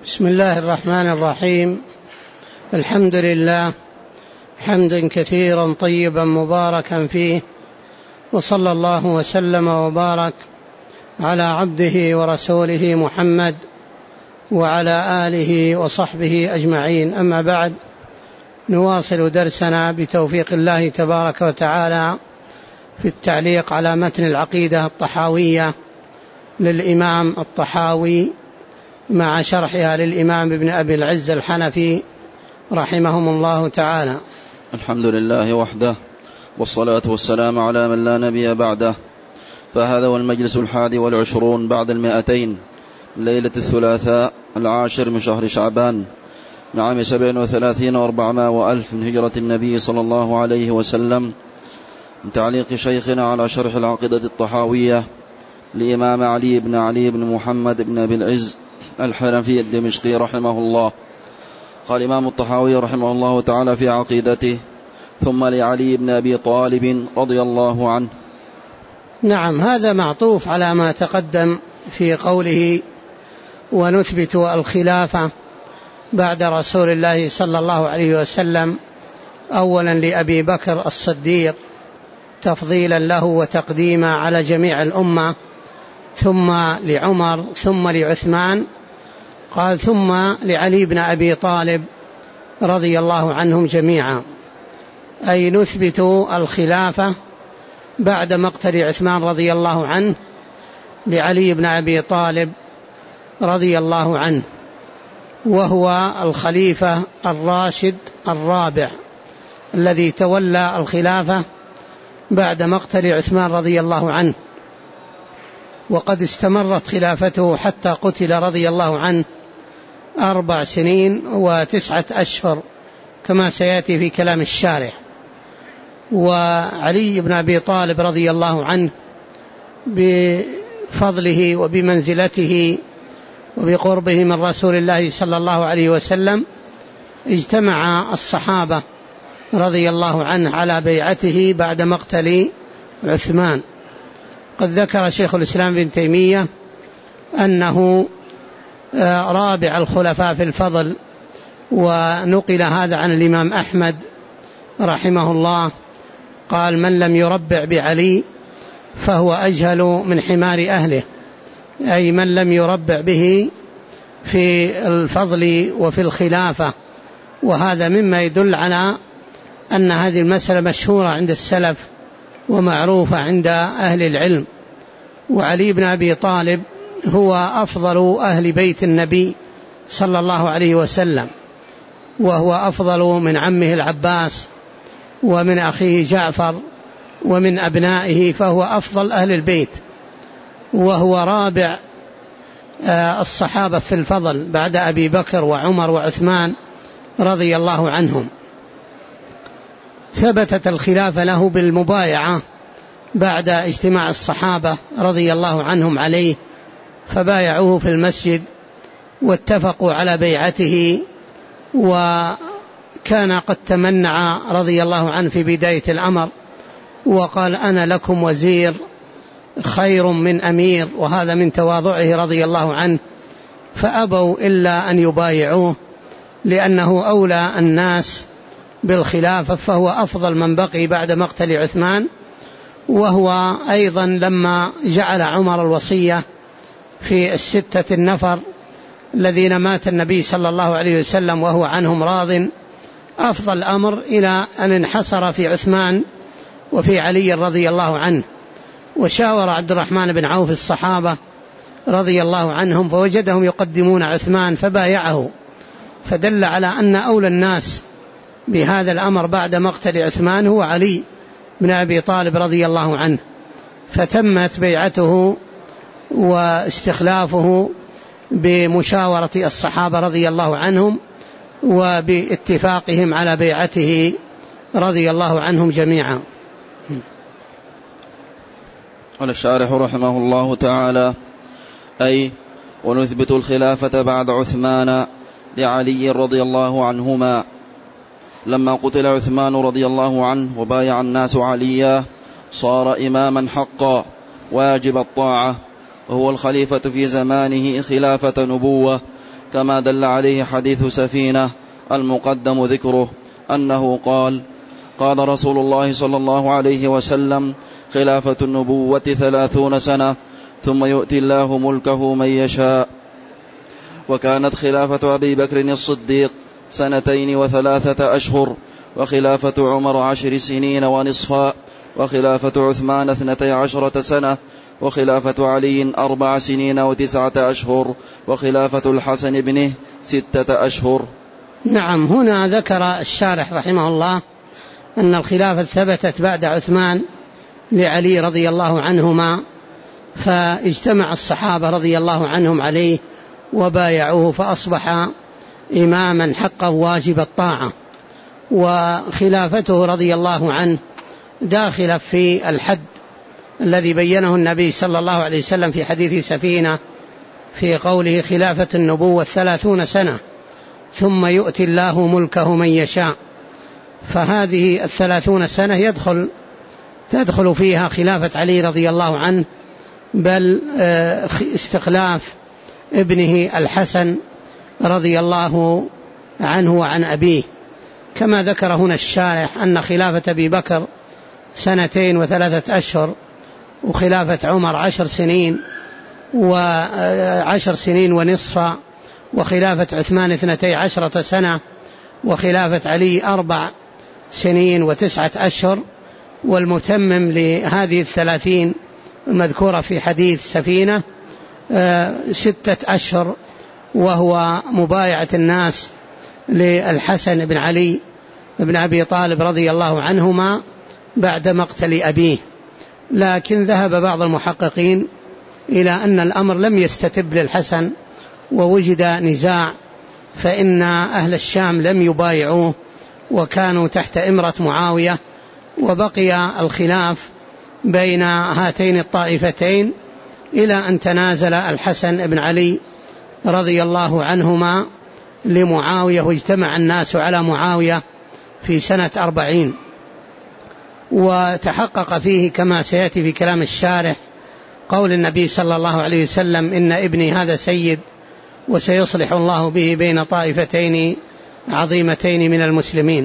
بسم الله الرحمن الرحيم. الحمد لله حمدا كثيرا طيبا مباركا فيه، وصلى الله وسلم وبارك على عبده ورسوله محمد وعلى آله وصحبه أجمعين. أما بعد، نواصل درسنا بتوفيق الله تبارك وتعالى في التعليق على متن العقيدة الطحاوية للإمام الطحاوي مع شرحها للإمام ابن أبي العز الحنفي رحمهم الله تعالى. الحمد لله وحده، والصلاة والسلام على من لا نبي بعده. فهذا هو المجلس 21 بعد 200 ليلة الثلاثاء 10 من شهر شعبان من عام 37 و400 من هجرة النبي صلى الله عليه وسلم، من تعليق شيخنا على شرح العقيدة الطحاوية لإمام علي بن محمد بن أبي العز الحنفي الدمشقي رحمه الله. قال الإمام الطحاوي رحمه الله تعالى في عقيدته: ثم لعلي بن أبي طالب رضي الله عنه. نعم، هذا معطوف على ما تقدم في قوله: ونثبت الخلافة بعد رسول الله صلى الله عليه وسلم أولا لأبي بكر الصديق تفضيلا له وتقديما على جميع الأمة، ثم لعمر، ثم لعثمان. قال: ثم لعلي بن أبي طالب رضي الله عنهم جميعا، أي نثبت الخلافة بعد مقتل عثمان رضي الله عنه لعلي بن أبي طالب رضي الله عنه، وهو الخليفة الراشد الرابع الذي تولى الخلافة بعد مقتل عثمان رضي الله عنه، وقد استمرت خلافته حتى قتل رضي الله عنه 4 سنين و9 أشهر كما سيأتي في كلام الشارح. وعلي بن أبي طالب رضي الله عنه بفضله وبمنزلته وبقربه من رسول الله صلى الله عليه وسلم اجتمع الصحابة رضي الله عنه على بيعته بعد مقتل عثمان. قد ذكر شيخ الإسلام ابن تيمية أنه رابع الخلفاء في الفضل، ونقل هذا عن الإمام أحمد رحمه الله، قال: من لم يربع بعلي فهو أجهل من حمار أهله، أي من لم يربع به في الفضل وفي الخلافة. وهذا مما يدل على أن هذه المسألة مشهورة عند السلف ومعروفة عند أهل العلم. وعلي بن أبي طالب هو أفضل أهل بيت النبي صلى الله عليه وسلم، وهو أفضل من عمه العباس ومن أخيه جعفر ومن أبنائه، فهو أفضل أهل البيت، وهو رابع الصحابة في الفضل بعد أبي بكر وعمر وعثمان رضي الله عنهم. ثبتت الخلافة له بالمبايعة بعد اجتماع الصحابة رضي الله عنهم عليه، فبايعوه في المسجد واتفقوا على بيعته. وكان قد تمنع رضي الله عنه في بداية الأمر وقال: أنا لكم وزير خير من أمير، وهذا من تواضعه رضي الله عنه، فأبوا إلا أن يبايعوه لأنه أولى الناس بالخلافة، فهو أفضل من بقي بعد مقتل عثمان. وهو أيضا لما جعل عمر الوصية في 6 النفر الذين مات النبي صلى الله عليه وسلم وهو عنهم راض، أفضل الأمر إلى أن انحصر في عثمان وفي علي رضي الله عنه. وشاور عبد الرحمن بن عوف الصحابة رضي الله عنهم فوجدهم يقدمون عثمان فبايعه، فدل على أن أولى الناس بهذا الأمر بعد مقتل عثمان هو علي بن أبي طالب رضي الله عنه. فتمت بيعته واستخلافه بمشاورة الصحابة رضي الله عنهم وباتفاقهم على بيعته رضي الله عنهم جميعا. قال الشارح رحمه الله تعالى: أي ونثبت الخلافة بعد عثمان لعلي رضي الله عنهما. لما قتل عثمان رضي الله عنه وبايع الناس عليا صار إماما حقا واجب الطاعة، وهو الخليفة في زمانه خلافة نبوة كما دل عليه حديث سفينة المقدم ذكره أنه قال: قال رسول الله صلى الله عليه وسلم: خلافة النبوة 30 سنة ثم يؤتي الله ملكه من يشاء. وكانت خلافة أبي بكر الصديق 2 و3 أشهر، وخلافة عمر 10 سنين ونصفا، وخلافة عثمان 12 سنة، وخلافة علي 4 سنين و9 أشهر، وخلافة الحسن ابنه 6 أشهر. نعم. هنا ذكر الشارح رحمه الله أن الخلافة ثبتت بعد عثمان لعلي رضي الله عنهما، فاجتمع الصحابة رضي الله عنهم عليه وبايعوه، فأصبح إماما حقا واجب الطاعة. وخلافته رضي الله عنه داخلة في الحد الذي بينه النبي صلى الله عليه وسلم في حديث سفينة في قوله: خلافة النبوة 30 سنة ثم يؤتي الله ملكه من يشاء. فهذه 30 سنة تدخل فيها خلافة علي رضي الله عنه، بل استخلاف ابنه الحسن رضي الله عنه وعن أبيه، كما ذكر هنا الشارح أن خلافة أبي بكر 2 و3 أشهر، وخلافة عمر 10 سنين و10 سنين ونصفا، وخلافة عثمان 12 سنة، وخلافة علي 4 سنين و9 أشهر. والمتمم لهذه 30 المذكورة في حديث سفينة 6 أشهر، وهو مبايعة الناس للحسن بن علي بن أبي طالب رضي الله عنهما بعد مقتل أبيه. لكن ذهب بعض المحققين إلى أن الأمر لم يستتب للحسن ووجد نزاع، فإن أهل الشام لم يبايعوه وكانوا تحت إمرة معاوية، وبقي الخلاف بين هاتين الطائفتين إلى أن تنازل الحسن بن علي رضي الله عنهما لمعاوية، واجتمع الناس على معاوية في سنة 40. وتحقق فيه كما سيأتي في كلام الشارح قول النبي صلى الله عليه وسلم: إن ابني هذا سيد وسيصلح الله به بين طائفتين عظيمتين من المسلمين.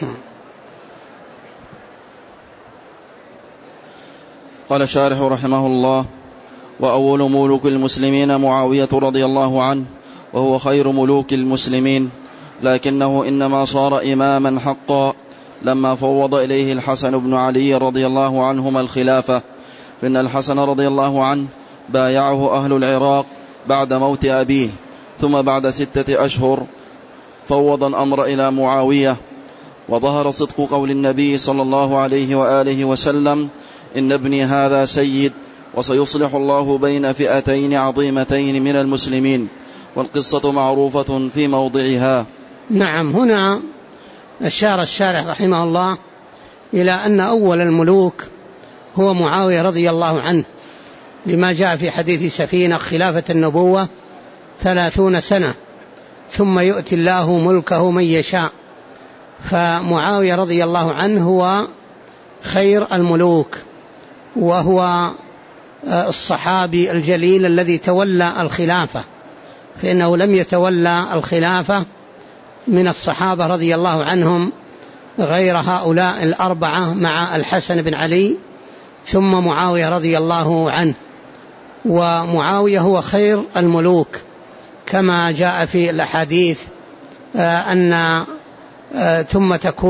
قال الشارح رحمه الله: وأول ملوك المسلمين معاوية رضي الله عنه، وهو خير ملوك المسلمين، لكنه إنما صار إماما حقا لما فوض إليه الحسن بن علي رضي الله عنهما الخلافة، فإن الحسن رضي الله عنه بايعه أهل العراق بعد موت أبيه، ثم بعد 6 أشهر فوض الأمر إلى معاوية. وظهر صدق قول النبي صلى الله عليه وآله وسلم: إن ابني هذا سيد وسيصلح الله بين فئتين عظيمتين من المسلمين. والقصة معروفة في موضعها. نعم. هنا أشار الشارح رحمه الله إلى أن أول الملوك هو معاوية رضي الله عنه، لما جاء في حديث سفينة: خلافة النبوة 30 سنة ثم يؤتي الله ملكه من يشاء. فمعاوية رضي الله عنه هو خير الملوك، وهو الصحابي الجليل الذي تولى الخلافة، فإنه لم يتولى الخلافة من الصحابة رضي الله عنهم غير هؤلاء 4 مع الحسن بن علي ثم معاوية رضي الله عنه. ومعاوية هو خير الملوك كما جاء في الأحاديث أن ثم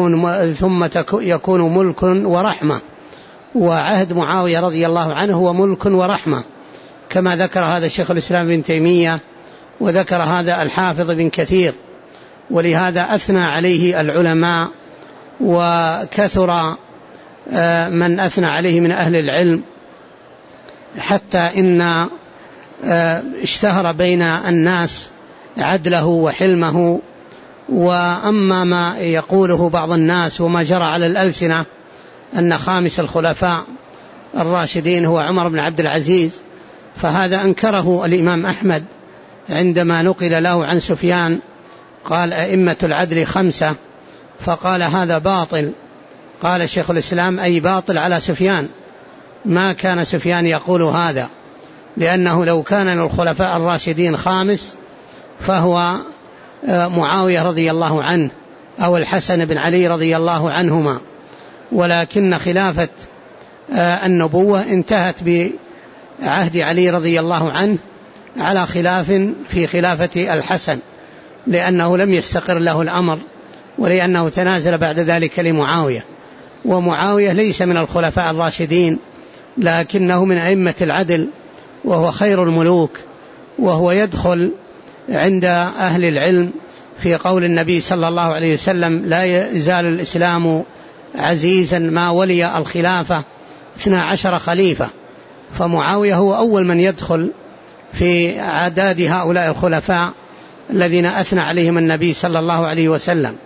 يكون ملك ورحمة، وعهد معاوية رضي الله عنه هو ملك ورحمة، كما ذكر هذا الشيخ الإسلام ابن تيمية، وذكر هذا الحافظ بن كثير. ولهذا أثنى عليه العلماء، وكثر من أثنى عليه من أهل العلم، حتى إن اشتهر بين الناس عدله وحلمه. وأما ما يقوله بعض الناس وما جرى على الألسنة أن خامس الخلفاء الراشدين هو عمر بن عبد العزيز، فهذا أنكره الإمام أحمد عندما نقل له عن سفيان قال: أئمة العدل 5، فقال: هذا باطل. قال شيخ الإسلام: أي باطل على سفيان، ما كان سفيان يقول هذا، لأنه لو كان للخلفاء الراشدين 5 فهو معاوية رضي الله عنه أو الحسن بن علي رضي الله عنهما، ولكن خلافة النبوة انتهت بعهد علي رضي الله عنه على خلاف في خلافة الحسن، لأنه لم يستقر له الأمر، ولأنه تنازل بعد ذلك لمعاوية، ومعاوية ليس من الخلفاء الراشدين لكنه من أئمة العدل، وهو خير الملوك، وهو يدخل عند أهل العلم في قول النبي صلى الله عليه وسلم: لا يزال الإسلام عزيزا ما ولي الخلافة 12 خليفة. فمعاوية هو أول من يدخل في عداد هؤلاء الخلفاء الذين أثنى عليهم النبي صلى الله عليه وسلم.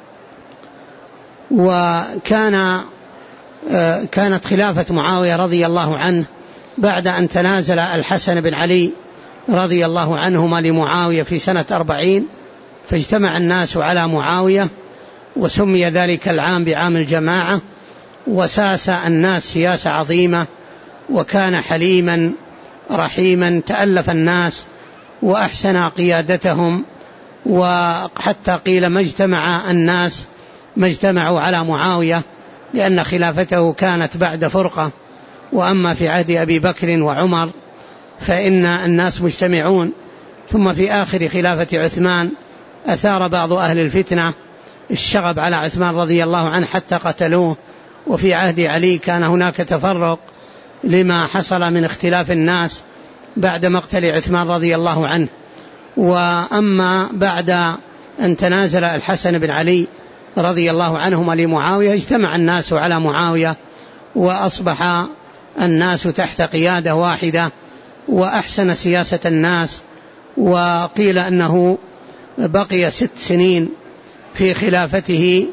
كانت خلافة معاوية رضي الله عنه بعد أن تنازل الحسن بن علي رضي الله عنهما لمعاوية في سنة 40، فاجتمع الناس على معاوية، وسمي ذلك العام بعام الجماعة، وساس الناس سياسة عظيمة، وكان حليما رحيما، تألف الناس وأحسن قيادتهم، وحتى قيل ما اجتمع الناس ما اجتمعوا على معاوية، لأن خلافته كانت بعد فرقة، وأما في عهد أبي بكر وعمر فإن الناس مجتمعون. ثم في آخر خلافة عثمان أثار بعض أهل الفتنة الشغب على عثمان رضي الله عنه حتى قتلوه، وفي عهد علي كان هناك تفرق لما حصل من اختلاف الناس بعد مقتل عثمان رضي الله عنه. وأما بعد أن تنازل الحسن بن علي رضي الله عنهما لمعاوية اجتمع الناس على معاوية، وأصبح الناس تحت قيادة واحدة، وأحسن سياسة الناس. وقيل أنه بقي 6 سنين في خلافته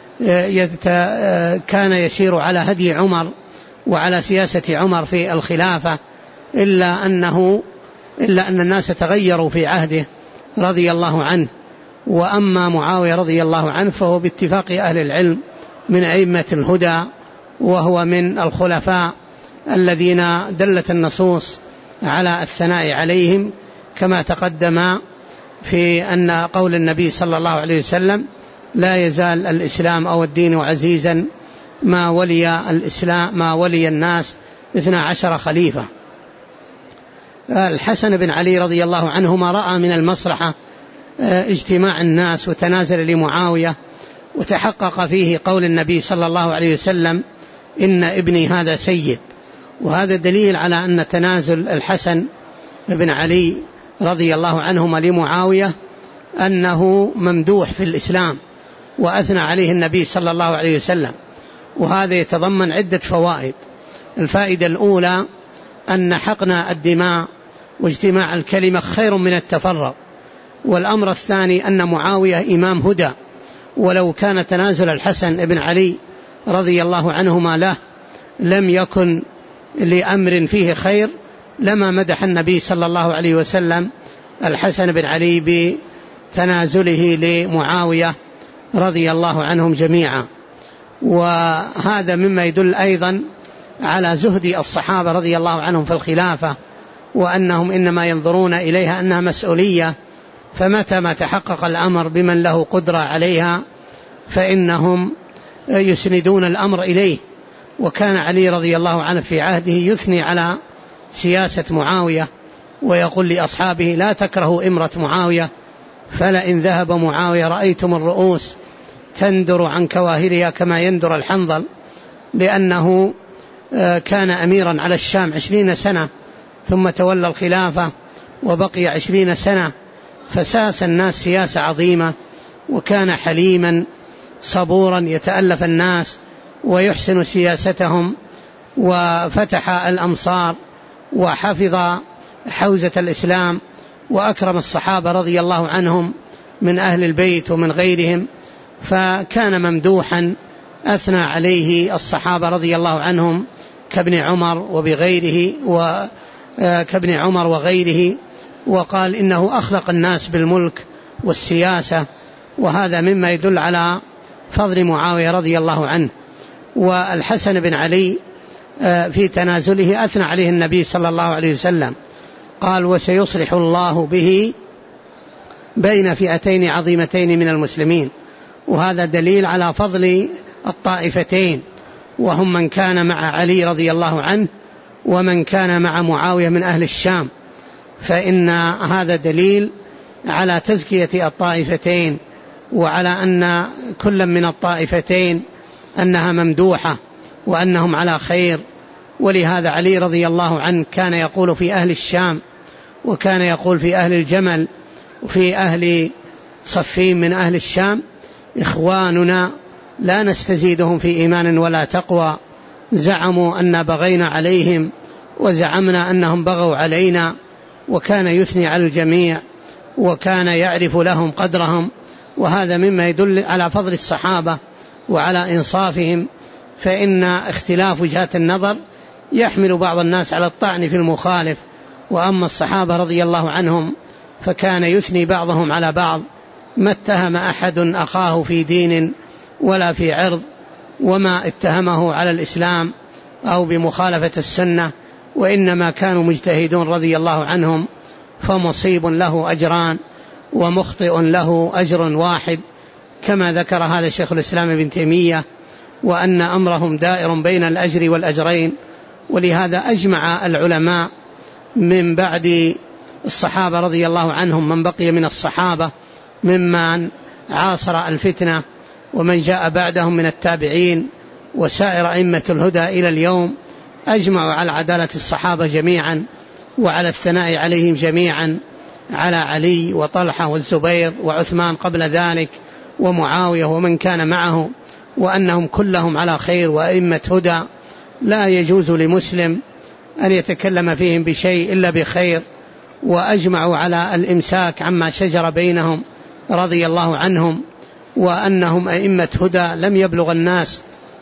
كان يسير على هدي عمر وعلى سياسة عمر في الخلافة، إلا أن الناس تغيروا في عهده رضي الله عنه. وأما معاوية رضي الله عنه فهو باتفاق أهل العلم من أئمة الهدى، وهو من الخلفاء الذين دلت النصوص على الثناء عليهم، كما تقدم في أن قول النبي صلى الله عليه وسلم: لا يزال الإسلام أو الدين عزيزا ما ولي الناس 12 خليفة. الحسن بن علي رضي الله عنهما رأى من المصلحة اجتماع الناس وتنازل لمعاوية، وتحقق فيه قول النبي صلى الله عليه وسلم: إن ابني هذا سيد. وهذا دليل على أن تنازل الحسن بن علي رضي الله عنهما لمعاوية أنه ممدوح في الإسلام، وأثنى عليه النبي صلى الله عليه وسلم. وهذا يتضمن عدة فوائد. الفائدة الأولى أن حقن الدماء واجتماع الكلمة خير من التفرق. والأمر الثاني أن معاوية إمام هدى، ولو كان تنازل الحسن بن علي رضي الله عنهما له لم يكن لأمر فيه خير لما مدح النبي صلى الله عليه وسلم الحسن بن علي بتنازله لمعاوية رضي الله عنهم جميعا. وهذا مما يدل أيضا على زهد الصحابة رضي الله عنهم في الخلافة، وأنهم إنما ينظرون إليها أنها مسؤولية، فمتى ما تحقق الأمر بمن له قدرة عليها فإنهم يسندون الأمر إليه. وكان علي رضي الله عنه في عهده يثني على سياسة معاوية، ويقول لأصحابه: لا تكرهوا إمرة معاوية، فلئن ذهب معاوية رأيتم الرؤوس تندر عن كواهرها كما يندر الحنظل، لأنه كان أميرا على الشام 20 سنة ثم تولى الخلافة وبقي 20 سنة، فساس الناس سياسة عظيمة، وكان حليما صبورا يتألف الناس ويحسن سياستهم، وفتح الأمصار وحفظ حوزة الإسلام، وأكرم الصحابة رضي الله عنهم من أهل البيت ومن غيرهم، فكان ممدوحا أثنى عليه الصحابة رضي الله عنهم كابن عمر وغيره، وقال إنه أخلق الناس بالملك والسياسة. وهذا مما يدل على فضل معاوية رضي الله عنه. والحسن بن علي في تنازله أثنى عليه النبي صلى الله عليه وسلم، قال: وسيصلح الله به بين فئتين عظيمتين من المسلمين، وهذا دليل على فضل الطائفتين، وهم من كان مع علي رضي الله عنه ومن كان مع معاوية من أهل الشام، فإن هذا دليل على تزكية الطائفتين، وعلى أن كل من الطائفتين أنها ممدوحة وأنهم على خير. ولهذا علي رضي الله عنه كان يقول في أهل الشام، وكان يقول في أهل الجمل، وفي أهل صفين من أهل الشام: إخواننا لا نستزيدهم في إيمان ولا تقوى، زعموا أن بغينا عليهم وزعمنا أنهم بغوا علينا. وكان يثني على الجميع وكان يعرف لهم قدرهم، وهذا مما يدل على فضل الصحابة وعلى إنصافهم، فإن اختلاف وجهات النظر يحمل بعض الناس على الطعن في المخالف، وأما الصحابة رضي الله عنهم فكان يثني بعضهم على بعض، ما اتهم أحد أخاه في دين ولا في عرض، وما اتهمه على الإسلام أو بمخالفة السنة، وإنما كانوا مجتهدون رضي الله عنهم، فمصيب له أجران ومخطئ له أجر واحد، كما ذكر هذا شيخ الإسلام ابن تيمية، وأن أمرهم دائر بين الأجر والأجرين. ولهذا أجمع العلماء من بعد الصحابة رضي الله عنهم، من بقي من الصحابة ممن عاصر الفتنة ومن جاء بعدهم من التابعين وسائر أئمة الهدى إلى اليوم، أجمعوا على عدالة الصحابة جميعا وعلى الثناء عليهم جميعا، على علي وطلحة والزبير وعثمان قبل ذلك ومعاوية ومن كان معه، وأنهم كلهم على خير وأئمة هدى، لا يجوز لمسلم أن يتكلم فيهم بشيء إلا بخير. وأجمعوا على الإمساك عما شجر بينهم رضي الله عنهم، وأنهم أئمة هدى لم يبلغ الناس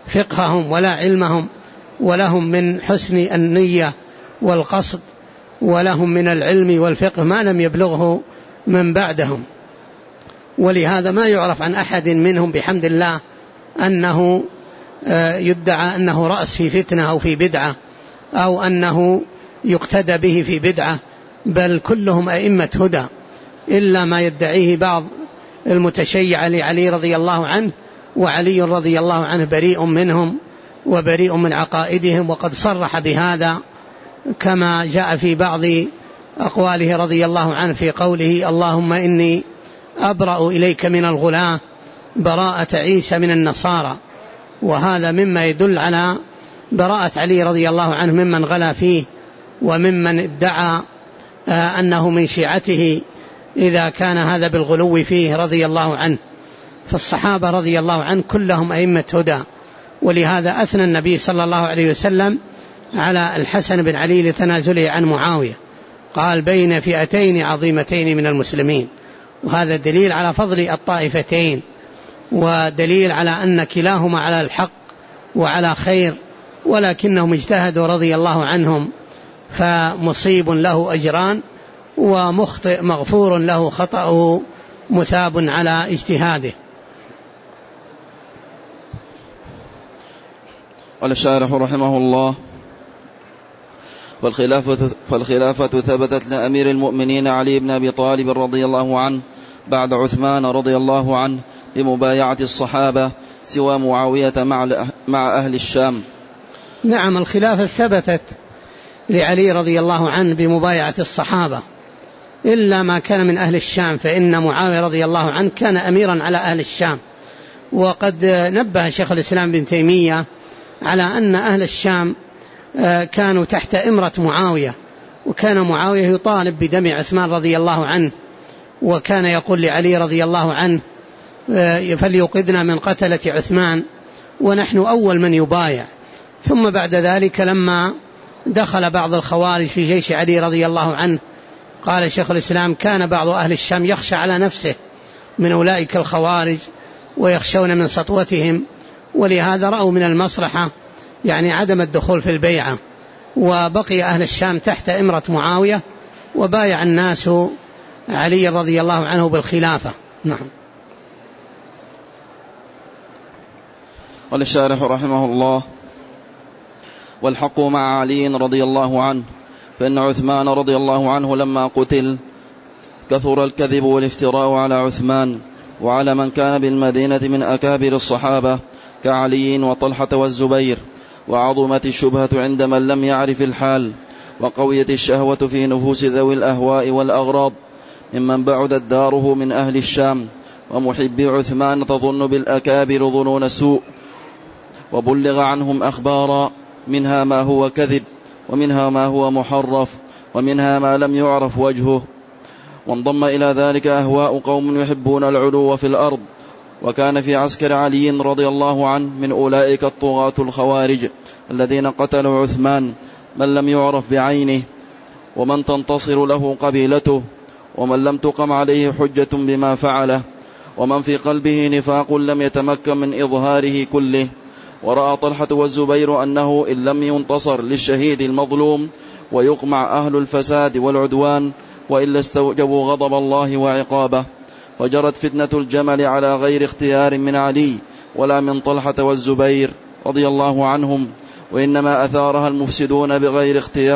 فقههم ولا علمهم، ولهم من حسن النية والقصد ولهم من العلم والفقه ما لم يبلغه من بعدهم. ولهذا ما يعرف عن أحد منهم بحمد الله أنه يدعى أنه رأس في فتنة أو في بدعة، أو أنه يقتدى به في بدعة، بل كلهم أئمة هدى، إلا ما يدعيه بعض المتشيع لعلي رضي الله عنه، وعلي رضي الله عنه بريء منهم وبريء من عقائدهم، وقد صرح بهذا كما جاء في بعض أقواله رضي الله عنه في قوله: اللهم إني أبرأ إليك من الغلاة براءة عيسى من النصارى. وهذا مما يدل على براءة علي رضي الله عنه ممن غلا فيه وممن ادعى أنه من شيعته، إذا كان هذا بالغلو فيه رضي الله عنه. فالصحابة رضي الله عنه كلهم أئمة هدى، ولهذا أثنى النبي صلى الله عليه وسلم على الحسن بن علي لتنازله عن معاوية، قال: بين فئتين عظيمتين من المسلمين. وهذا دليل على فضل الطائفتين، ودليل على أن كلاهما على الحق وعلى خير، ولكنهم اجتهدوا رضي الله عنهم، فمصيب له أجران ومخطئ مغفور له خطأه مثاب على اجتهاده. قال الشارح رحمه الله: فالخلافة ثبتت لأمير المؤمنين علي بن أبي طالب رضي الله عنه بعد عثمان رضي الله عنه بمبايعة الصحابة سوى معاوية مع أهل الشام. نعم، الخلافة ثبتت لعلي رضي الله عنه بمبايعة الصحابة إلا ما كان من أهل الشام، فإن معاوية رضي الله عنه كان أميرا على أهل الشام. وقد نبه شيخ الإسلام بن تيمية على أن أهل الشام كانوا تحت إمرة معاوية، وكان معاوية يطالب بدم عثمان رضي الله عنه، وكان يقول لعلي رضي الله عنه: فليوقظنا من قتلة عثمان ونحن أول من يبايع. ثم بعد ذلك لما دخل بعض الخوارج في جيش علي رضي الله عنه، قال شيخ الإسلام: كان بعض أهل الشام يخشى على نفسه من أولئك الخوارج ويخشون من سطوتهم، ولهذا رأوا من المصلحة يعني عدم الدخول في البيعة، وبقي أهل الشام تحت إمرة معاوية، وبايع الناس علي رضي الله عنه بالخلافة. نعم. قال الشارح رحمه الله: والحق مع علي رضي الله عنه، فإن عثمان رضي الله عنه لما قتل كثر الكذب والافتراء على عثمان وعلى من كان بالمدينة من أكابر الصحابة كعلي وطلحة والزبير، وعظمت الشبهة عند من لم يعرف الحال، وقويت الشهوة في نفوس ذوي الأهواء والأغراض ممن بعدت داره من أهل الشام، ومحبي عثمان تظن بالأكابر ظنون سوء، وبلغ عنهم أخبارا منها ما هو كذب، ومنها ما هو محرف، ومنها ما لم يعرف وجهه. وانضم إلى ذلك أهواء قوم يحبون العلو في الأرض، وكان في عسكر علي رضي الله عنه من أولئك الطغاة الخوارج الذين قتلوا عثمان من لم يعرف بعينه، ومن تنتصر له قبيلته، ومن لم تقم عليه حجة بما فعله، ومن في قلبه نفاق لم يتمكن من إظهاره كله. ورأى طلحة والزبير أنه إن لم ينتصر للشهيد المظلوم ويقمع أهل الفساد والعدوان وإلا استوجبوا غضب الله وعقابه. وجرت فتنة الجمل على غير اختيار من علي ولا من طلحة والزبير رضي الله عنهم، وإنما أثارها المفسدون بغير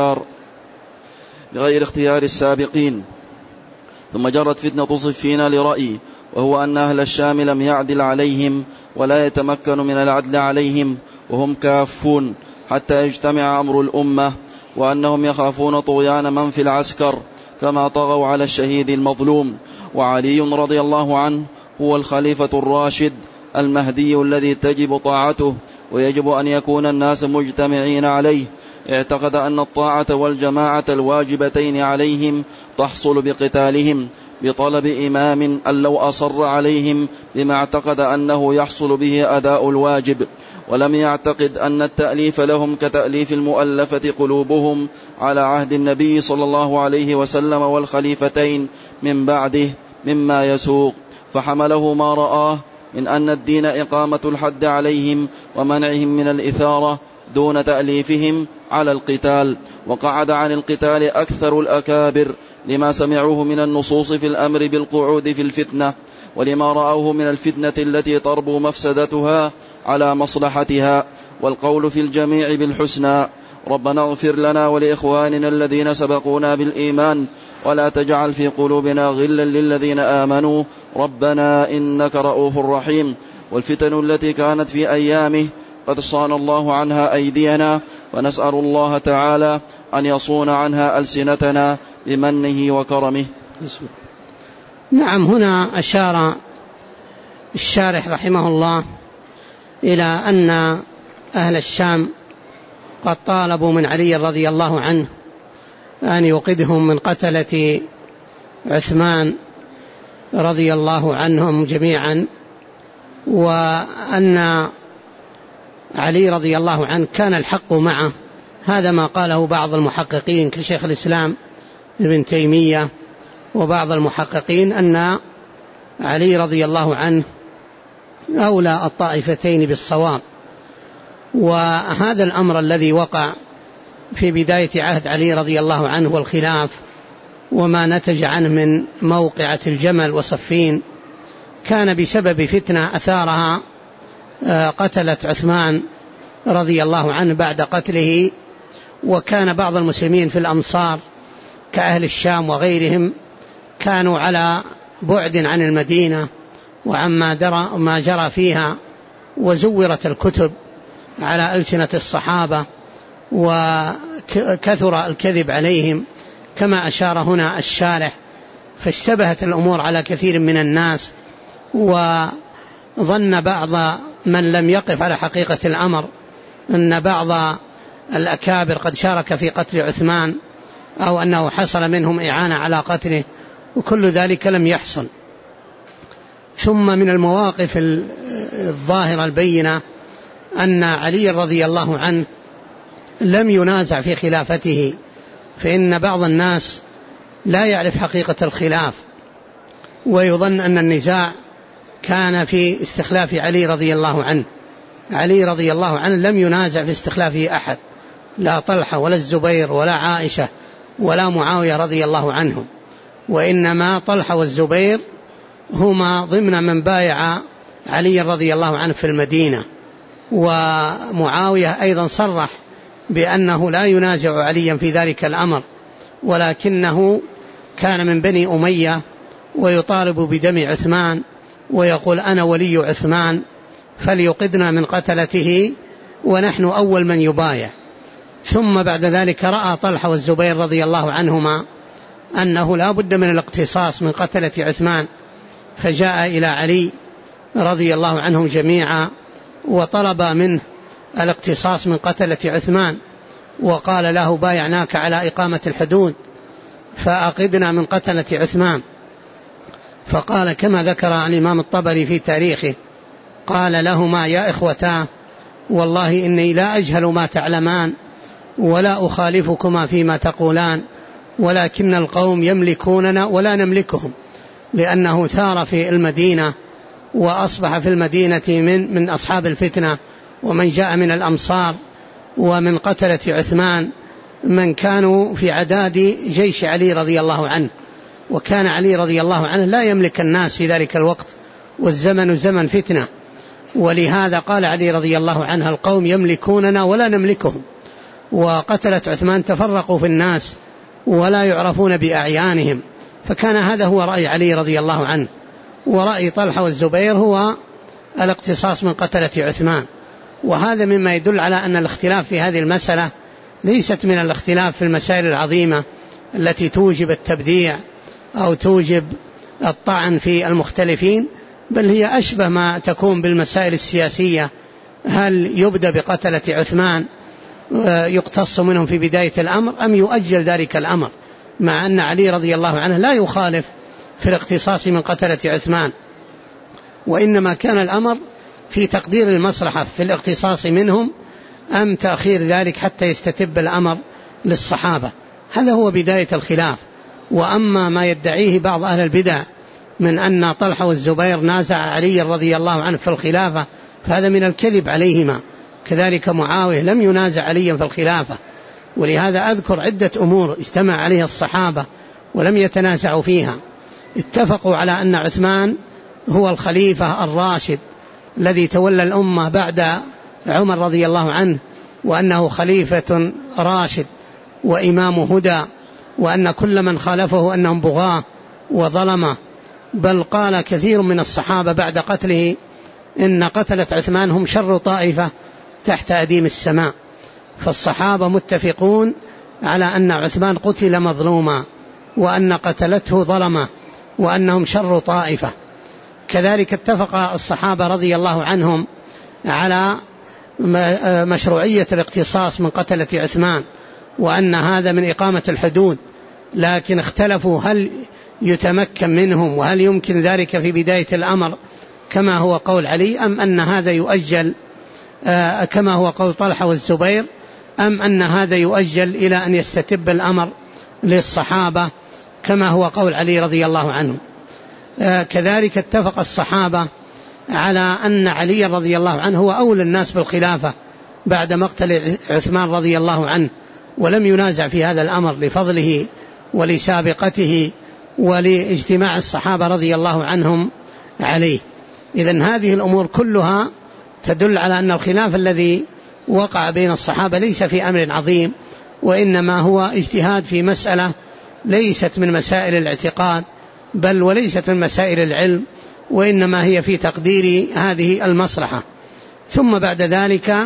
اختيار السابقين. ثم جرت فتنة صفين لرأي، وهو أن أهل الشام لم يعدل عليهم ولا يتمكن من العدل عليهم، وهم كافون حتى يجتمع أمر الأمة، وأنهم يخافون طغيان من في العسكر كما طغوا على الشهيد المظلوم. وعلي رضي الله عنه هو الخليفة الراشد المهدي الذي تجب طاعته ويجب أن يكون الناس مجتمعين عليه. اعتقد أن الطاعة والجماعة الواجبتين عليهم تحصل بقتالهم بطلب إمام أن لو أصر عليهم بما اعتقد أنه يحصل به أداء الواجب، ولم يعتقد أن التأليف لهم كتأليف المؤلفة قلوبهم على عهد النبي صلى الله عليه وسلم والخليفتين من بعده مما يسوق، فحمله ما رآه من أن الدين إقامة الحد عليهم ومنعهم من الإثارة دون تأليفهم على القتال. وقعد عن القتال أكثر الأكابر لما سمعوه من النصوص في الأمر بالقعود في الفتنة، ولما رأوه من الفتنة التي تربو مفسدتها على مصلحتها، والقول في الجميع بالحسنى. ربنا اغفر لنا ولإخواننا الذين سبقونا بالإيمان ولا تجعل في قلوبنا غلا للذين آمنوا ربنا إنك رؤوف رحيم. والفتن التي كانت في أيامه قد صان الله عنها أيدينا، ونسأل الله تعالى أن يصون عنها ألسنتنا بمنه وكرمه. نعم، هنا أشار الشارح رحمه الله إلى أن أهل الشام قد طالبوا من علي رضي الله عنه أن يوقدهم من قتلة عثمان رضي الله عنهم جميعا، وأن علي رضي الله عنه كان الحق معه. هذا ما قاله بعض المحققين كشيخ الإسلام ابن تيمية وبعض المحققين، أن علي رضي الله عنه أولى الطائفتين بالصواب. وهذا الأمر الذي وقع في بداية عهد علي رضي الله عنه والخلاف وما نتج عنه من موقعة الجمل وصفين كان بسبب فتنة أثارها قتلة عثمان رضي الله عنه بعد قتله. وكان بعض المسلمين في الأمصار كأهل الشام وغيرهم كانوا على بعد عن المدينة وعما ما جرى فيها، وزورت الكتب على ألسنة الصحابة وكثر الكذب عليهم كما أشار هنا الشارح، فاشتبهت الأمور على كثير من الناس، وظن بعض من لم يقف على حقيقة الأمر أن بعض الأكابر قد شارك في قتل عثمان أو أنه حصل منهم إعانة على قتله، وكل ذلك لم يحصل. ثم من المواقف الظاهرة البينة أن علي رضي الله عنه لم ينازع في خلافته، فإن بعض الناس لا يعرف حقيقة الخلاف ويظن أن النزاع كان في استخلاف علي رضي الله عنه. علي رضي الله عنه لم ينازع في استخلافه أحد، لا طلحة ولا الزبير ولا عائشة ولا معاوية رضي الله عنهم، وإنما طلحة والزبير هما ضمن من بايع علي رضي الله عنه في المدينة. ومعاوية أيضا صرح بأنه لا ينازع عليا في ذلك الأمر، ولكنه كان من بني أمية ويطالب بدم عثمان ويقول أنا ولي عثمان فليقدنا من قتلته ونحن أول من يبايع. ثم بعد ذلك رأى طلحة والزبير رضي الله عنهما أنه لا بد من الاقتصاص من قتلة عثمان، فجاء إلى علي رضي الله عنهم جميعا وطلب منه الاقتصاص من قتلة عثمان، وقال له بايعناك على إقامة الحدود فأقدنا من قتلة عثمان. فقال كما ذكر عن الإمام الطبري في تاريخه، قال لهما يا إخوتا والله إني لا أجهل ما تعلمان ولا أخالفكما فيما تقولان، ولكن القوم يملكوننا ولا نملكهم، لأنه ثار في المدينة وأصبح في المدينة من أصحاب الفتنة ومن جاء من الأمصار ومن قتلة عثمان من كانوا في عداد جيش علي رضي الله عنه، وكان علي رضي الله عنه لا يملك الناس في ذلك الوقت والزمن زمن فتنة، ولهذا قال علي رضي الله عنه القوم يملكوننا ولا نملكهم. وقتلة عثمان تفرقوا في الناس ولا يعرفون بأعيانهم، فكان هذا هو رأي علي رضي الله عنه. ورأي طلحة والزبير هو الاقتصاص من قتلة عثمان. وهذا مما يدل على أن الاختلاف في هذه المسألة ليست من الاختلاف في المسائل العظيمة التي توجب التبديع أو توجب الطعن في المختلفين، بل هي أشبه ما تكون بالمسائل السياسية، هل يبدأ بقتلة عثمان يقتص منهم في بداية الأمر أم يؤجل ذلك الأمر، مع أن علي رضي الله عنه لا يخالف في الاقتصاص من قتلة عثمان، وإنما كان الأمر في تقدير المصلحة في الاقتصاص منهم أم تأخير ذلك حتى يستتب الأمر للصحابة. هذا هو بداية الخلاف. وأما ما يدعيه بعض أهل البدع من أن طلحة والزبير نازع علي رضي الله عنه في الخلافة فهذا من الكذب عليهما. كذلك معاوية لم ينازع عليا في الخلافة، ولهذا أذكر عدة أمور اجتمع عليها الصحابة ولم يتنازعوا فيها. اتفقوا على أن عثمان هو الخليفة الراشد الذي تولى الأمة بعد عمر رضي الله عنه، وأنه خليفة راشد وإمام هدى، وأن كل من خالفه أنهم بغاة وظلمة. بل قال كثير من الصحابة بعد قتله إن قتلة عثمان هم شر طائفة تحت أديم السماء. فالصحابة متفقون على أن عثمان قتل مظلوما وأن قتلته ظلمة وأنهم شر طائفة. كذلك اتفق الصحابة رضي الله عنهم على مشروعية الاقتصاص من قتلة عثمان وأن هذا من إقامة الحدود، لكن اختلفوا هل يتمكن منهم وهل يمكن ذلك في بداية الأمر كما هو قول علي أم أن هذا يؤجل كما هو قول طلحة والزبير، أم أن هذا يؤجل إلى أن يستتب الأمر للصحابة كما هو قول علي رضي الله عنه. كذلك اتفق الصحابة على أن علي رضي الله عنه هو أولى الناس بالخلافة بعد مقتل عثمان رضي الله عنه، ولم ينازع في هذا الأمر لفضله ولسابقته ولاجتماع الصحابة رضي الله عنهم عليه. إذن هذه الأمور كلها تدل على أن الخلاف الذي وقع بين الصحابة ليس في أمر عظيم، وإنما هو اجتهاد في مسألة ليست من مسائل الاعتقاد بل وليست من مسائل العلم، وإنما هي في تقدير هذه المصلحة. ثم بعد ذلك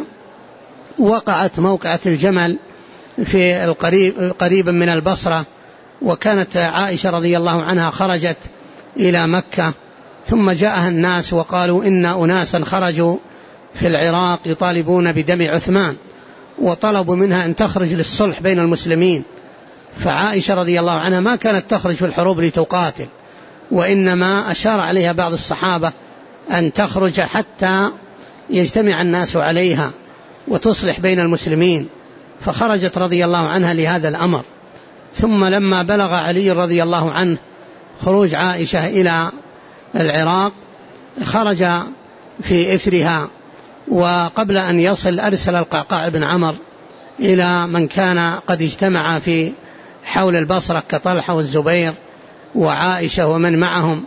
وقعت موقعة الجمل في قريبا من البصرة، وكانت عائشة رضي الله عنها خرجت إلى مكة، ثم جاءها الناس وقالوا إن أناسا خرجوا في العراق يطالبون بدم عثمان، وطلبوا منها أن تخرج للصلح بين المسلمين. فعائشة رضي الله عنها ما كانت تخرج في الحروب لتقاتل، وإنما أشار عليها بعض الصحابة أن تخرج حتى يجتمع الناس عليها وتصلح بين المسلمين، فخرجت رضي الله عنها لهذا الأمر. ثم لما بلغ علي رضي الله عنه خروج عائشة إلى العراق خرج في إثرها، وقبل أن يصل أرسل القعقاع بن عمرو إلى من كان قد اجتمع في حول البصرة كطلحة والزبير وعائشة ومن معهم،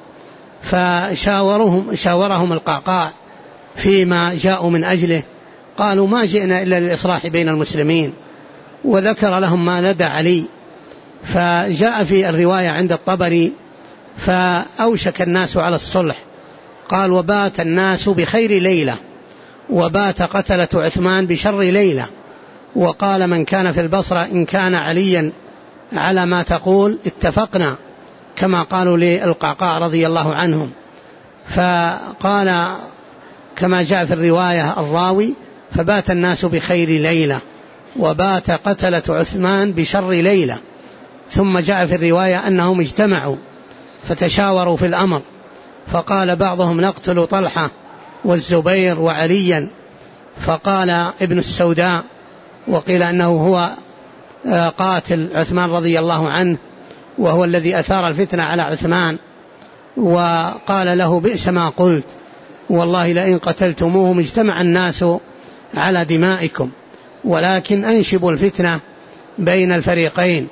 فشاورهم القعقاع فيما جاءوا من أجله. قالوا ما جئنا إلا للإصلاح بين المسلمين، وذكر لهم ما لدى علي، فجاء في الرواية عند الطبري فأوشك الناس على الصلح، قال وبات الناس بخير ليلة وبات قتلة عثمان بشر ليلة. وقال من كان في البصرة إن كان عليا على ما تقول اتفقنا، كما قالوا للقعقاع رضي الله عنهم. فقال كما جاء في الرواية الراوي فبات الناس بخير ليلة وبات قتلة عثمان بشر ليلة. ثم جاء في الرواية أنهم اجتمعوا فتشاوروا في الأمر، فقال بعضهم نقتل طلحة والزبير وعليا، فقال ابن السوداء وقيل أنه هو قاتل عثمان رضي الله عنه وهو الذي أثار الفتنة على عثمان، وقال له بئس ما قلت، والله لئن قتلتموهم اجتمع الناس على دمائكم، ولكن أنشبوا الفتنة بين الفريقين.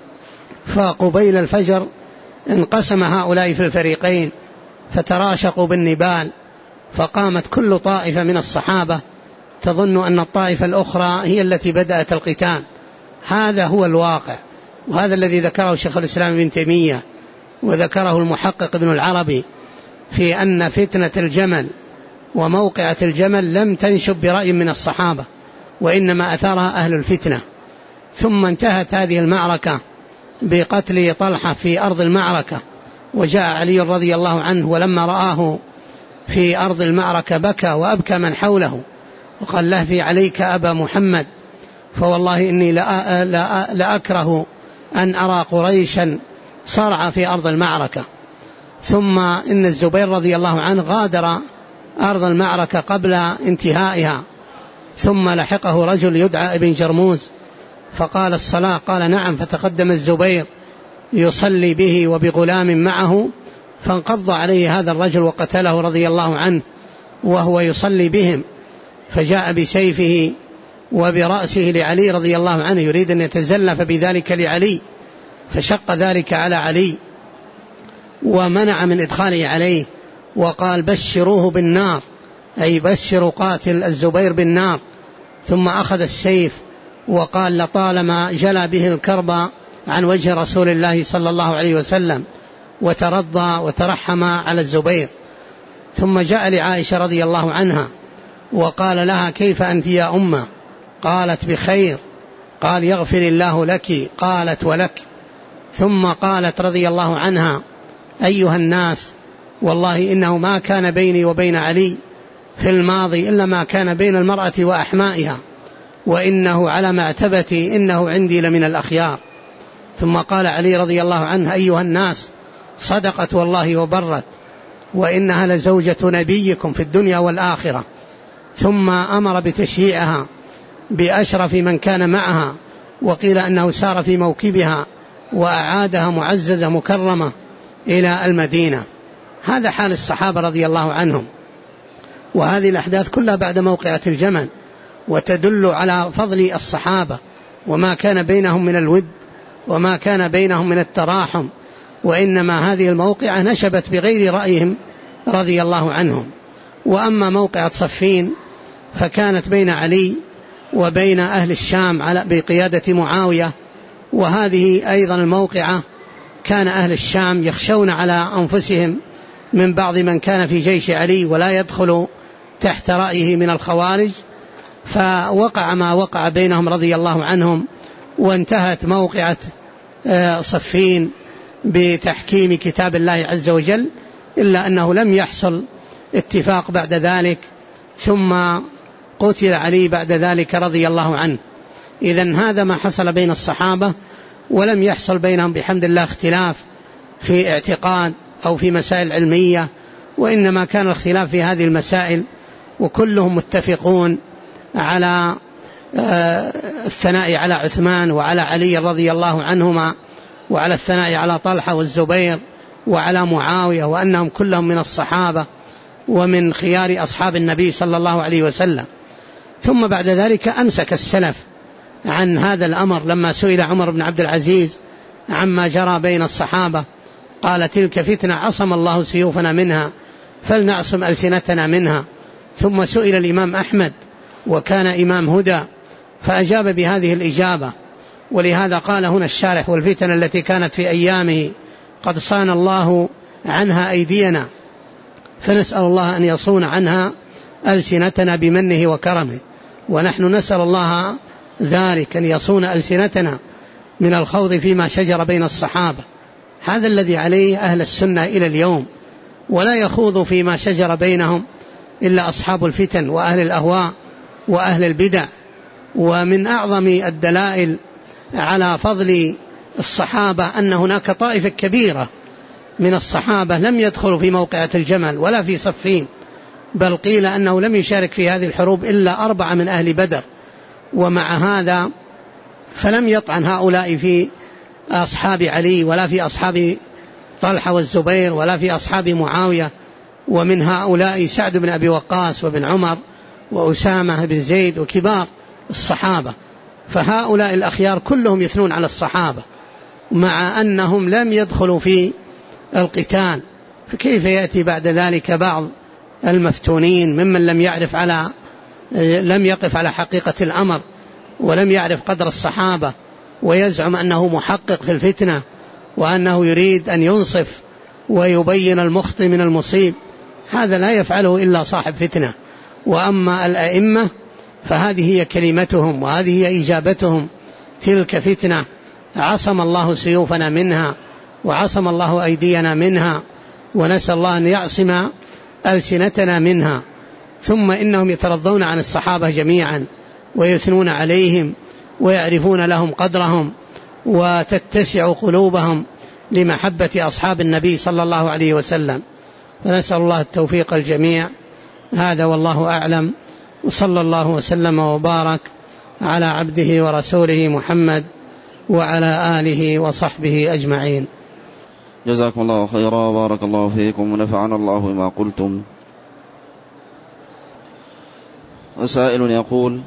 فقبيل الفجر انقسم هؤلاء في الفريقين فتراشقوا بالنبال، فقامت كل طائفة من الصحابة تظن أن الطائفة الأخرى هي التي بدأت القتال. هذا هو الواقع، وهذا الذي ذكره شيخ الإسلام ابن تيمية وذكره المحقق ابن العربي في أن فتنة الجمل وموقعة الجمل لم تنشب برأي من الصحابة، وإنما أثارها أهل الفتنة. ثم انتهت هذه المعركة بقتل طلحة في أرض المعركة، وجاء علي رضي الله عنه ولما رآه في أرض المعركة بكى وأبكى من حوله وقال لهفي عليك أبا محمد، فوالله إني لأكره أن أرى قريشا صرع في أرض المعركة. ثم إن الزبير رضي الله عنه غادر أرض المعركة قبل انتهائها، ثم لحقه رجل يدعى ابن جرموز فقال الصلاة، قال نعم، فتقدم الزبير يصلي به وبغلام معه، فانقض عليه هذا الرجل وقتله رضي الله عنه وهو يصلي بهم، فجاء بسيفه وبرأسه لعلي رضي الله عنه يريد أن يتزلف بذلك لعلي، فشق ذلك على علي ومنع من إدخاله عليه، وقال بشروه بالنار، أي بشروا قاتل الزبير بالنار. ثم أخذ السيف وقال لطالما جلى به الكرب عن وجه رسول الله صلى الله عليه وسلم، وترضى وترحم على الزبير. ثم جاء لعائشة رضي الله عنها وقال لها كيف أنت يا أمة؟ قالت بخير. قال يغفر الله لك. قالت ولك. ثم قالت رضي الله عنها أيها الناس، والله إنه ما كان بيني وبين علي في الماضي إلا ما كان بين المرأة وأحمائها، وإنه على معتبتي إنه عندي لمن الأخيار. ثم قال علي رضي الله عنه أيها الناس، صدقت والله وبرت، وإنها لزوجة نبيكم في الدنيا والآخرة. ثم أمر بتشييعها بأشرف من كان معها، وقيل أنه سار في موكبها وأعادها معززة مكرمة إلى المدينة. هذا حال الصحابة رضي الله عنهم، وهذه الأحداث كلها بعد موقعة الجمل، وتدل على فضل الصحابة وما كان بينهم من الود وما كان بينهم من التراحم، وإنما هذه الموقعة نشبت بغير رأيهم رضي الله عنهم. وأما موقعة صفين فكانت بين علي وبين أهل الشام بقيادة معاوية، وهذه أيضا الموقعة كان أهل الشام يخشون على أنفسهم من بعض من كان في جيش علي ولا يدخل تحت رأيه من الخوارج، فوقع ما وقع بينهم رضي الله عنهم، وانتهت موقعة صفين بتحكيم كتاب الله عز وجل، إلا أنه لم يحصل اتفاق بعد ذلك، ثم قتل علي بعد ذلك رضي الله عنه. إذن هذا ما حصل بين الصحابة، ولم يحصل بينهم بحمد الله اختلاف في اعتقاد أو في مسائل علمية، وإنما كان الاختلاف في هذه المسائل، وكلهم متفقون على الثناء على عثمان وعلى علي رضي الله عنهما، وعلى الثناء على طلحة والزبير وعلى معاوية، وأنهم كلهم من الصحابة ومن خيار أصحاب النبي صلى الله عليه وسلم. ثم بعد ذلك أمسك السلف عن هذا الأمر لما سئل عمر بن عبد العزيز عما جرى بين الصحابة، قال تلك فتنة عصم الله سيوفنا منها فلنعصم ألسنتنا منها. ثم سئل الإمام أحمد وكان إمام هدى فأجاب بهذه الإجابة، ولهذا قال هنا الشارح: والفتن التي كانت في أيامه قد صان الله عنها أيدينا، فنسأل الله أن يصون عنها ألسنتنا بمنه وكرمه، ونحن نسأل الله ذلك، أن يصون ألسنتنا من الخوض فيما شجر بين الصحابة. هذا الذي عليه أهل السنة إلى اليوم، ولا يخوض فيما شجر بينهم إلا أصحاب الفتن وأهل الأهواء وأهل البدع. ومن أعظم الدلائل على فضل الصحابة أن هناك طائفة كبيرة من الصحابة لم يدخلوا في موقعة الجمل ولا في صفين، بل قيل أنه لم يشارك في هذه الحروب إلا 4 من أهل بدر. ومع هذا فلم يطعن هؤلاء في أصحاب علي ولا في أصحاب طلحة والزبير ولا في أصحاب معاوية، ومن هؤلاء سعد بن أبي وقاص وابن عمر وأسامة بن زيد وكبار الصحابة. فهؤلاء الأخيار كلهم يثنون على الصحابة مع أنهم لم يدخلوا في القتال. فكيف يأتي بعد ذلك بعض المفتونين ممن لم يقف على حقيقة الأمر ولم يعرف قدر الصحابة ويزعم أنه محقق في الفتنة وأنه يريد أن ينصف ويبين المخطئ من المصيب؟ هذا لا يفعله إلا صاحب فتنة. وأما الأئمة فهذه هي كلمتهم وهذه هي إجابتهم: تلك فتنة عصم الله سيوفنا منها وعصم الله أيدينا منها، ونسأل الله أن يعصم ألسنتنا منها. ثم إنهم يترضون عن الصحابة جميعا ويثنون عليهم ويعرفون لهم قدرهم، وتتسع قلوبهم لمحبة أصحاب النبي صلى الله عليه وسلم. فنسأل الله التوفيق الجميع. هذا والله أعلم، وصلى الله وسلم وبارك على عبده ورسوله محمد وعلى آله وصحبه أجمعين. جزاكم الله خيرا وبارك الله فيكم ونفعنا الله بما قلتم. وسائل يقول: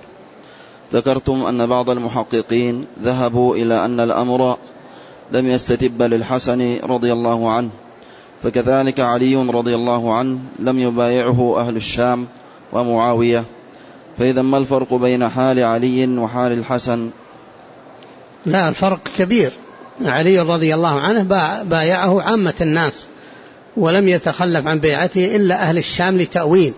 ذكرتم أن بعض المحققين ذهبوا إلى أن الأمر لم يستتب للحسن رضي الله عنه، فكذلك علي رضي الله عنه لم يبايعه أهل الشام ومعاوية، فإذا ما الفرق بين حال علي وحال الحسن؟ لا، الفرق كبير. علي رضي الله عنه بايعه عامة الناس ولم يتخلف عن بيعته إلا أهل الشام لتأويل.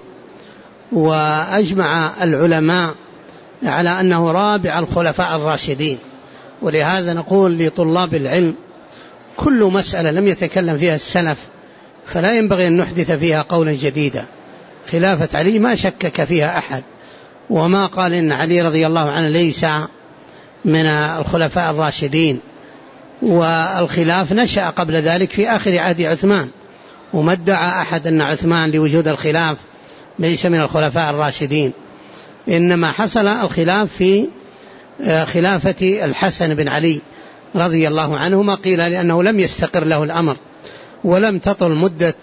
وأجمع العلماء على أنه رابع الخلفاء الراشدين. ولهذا نقول لطلاب العلم: كل مسألة لم يتكلم فيها السلف فلا ينبغي أن نحدث فيها قولا جديدا. خلافة علي ما شكك فيها أحد، وما قال إن علي رضي الله عنه ليس من الخلفاء الراشدين. والخلاف نشأ قبل ذلك في آخر عهد عثمان، وما ادعى أحد أن عثمان لوجود الخلاف ليس من الخلفاء الراشدين، إنما حصل الخلاف في خلافة الحسن بن علي رضي الله عنه، ما قيل لأنه لم يستقر له الأمر ولم تطل مدة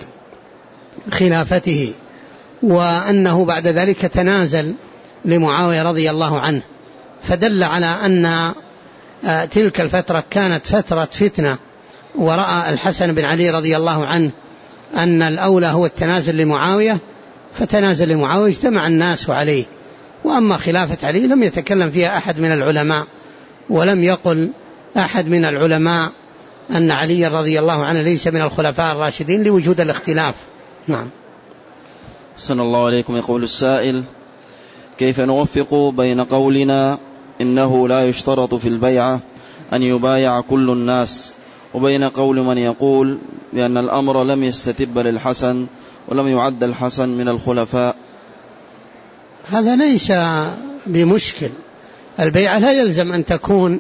خلافته، وأنه بعد ذلك تنازل لمعاوية رضي الله عنه. فدل على أن تلك الفترة كانت فترة فتنة، ورأى الحسن بن علي رضي الله عنه أن الأولى هو التنازل لمعاوية، فتنازل لمعاوية، اجتمع الناس عليه. وأما خلافة علي لم يتكلم فيها أحد من العلماء، ولم يقل أحد من العلماء أن علي رضي الله عنه ليس من الخلفاء الراشدين لوجود الاختلاف. نعم. أحسن الله عليكم. يقول السائل: كيف نوفق بين قولنا إنه لا يشترط في البيعة أن يبايع كل الناس، وبين قول من يقول بأن الأمر لم يستتب للحسن ولم يعد الحسن من الخلفاء؟ هذا ليس بمشكل. البيعة لا يلزم أن تكون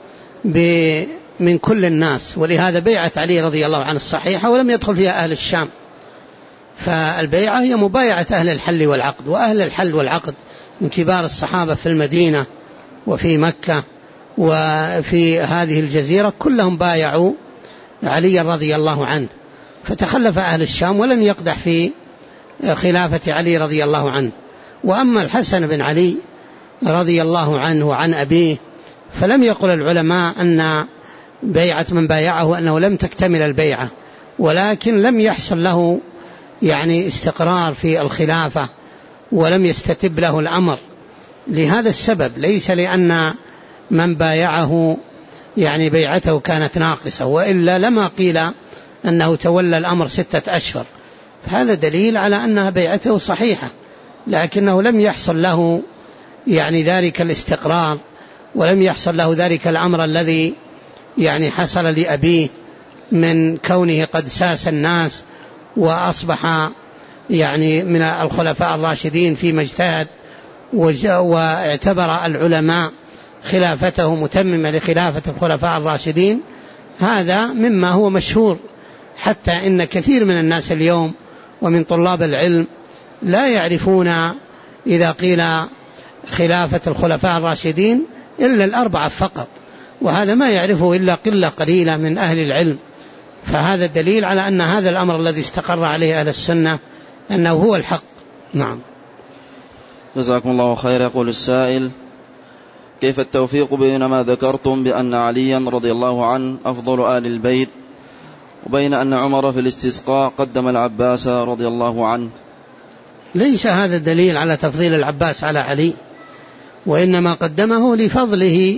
من كل الناس، ولهذا بيعة علي رضي الله عنه الصحيحة ولم يدخل فيها أهل الشام. فالبيعة هي مبايعة أهل الحل والعقد، وأهل الحل والعقد من كبار الصحابة في المدينة وفي مكة وفي هذه الجزيرة كلهم بايعوا علي رضي الله عنه. فتخلف أهل الشام ولم يقدح في خلافة علي رضي الله عنه. وأما الحسن بن علي رضي الله عنه وعن أبيه فلم يقل العلماء أن بيعة من بايعه أنه لم تكتمل البيعة، ولكن لم يحصل له استقرار في الخلافة ولم يستتب له الأمر لهذا السبب، ليس لأن من بايعه يعني بيعته كانت ناقصة، وإلا لما قيل أنه تولى الأمر 6 أشهر، فهذا دليل على أنها بيعته صحيحة، لكنه لم يحصل له يعني ذلك الاستقرار، ولم يحصل له ذلك الأمر الذي يعني حصل لأبيه من كونه قد ساس الناس وأصبح يعني من الخلفاء الراشدين فيما اجتهد، واعتبر العلماء خلافته متممة لخلافة الخلفاء الراشدين. هذا مما هو مشهور، حتى إن كثير من الناس اليوم ومن طلاب العلم لا يعرفون إذا قيل خلافة الخلفاء الراشدين إلا 4 فقط، وهذا ما يعرفه إلا قلة قليلة من أهل العلم. فهذا الدليل على أن هذا الأمر الذي استقر عليه أهل السنة أنه هو الحق. نعم. جزاكم الله خير. يقول السائل: كيف التوفيق بين ما ذكرتم بأن عليا رضي الله عنه أفضل آل البيت، وبين أن عمر في الاستسقاء قدم العباس رضي الله عنه؟ ليس هذا الدليل على تفضيل العباس على علي، وإنما قدمه لفضله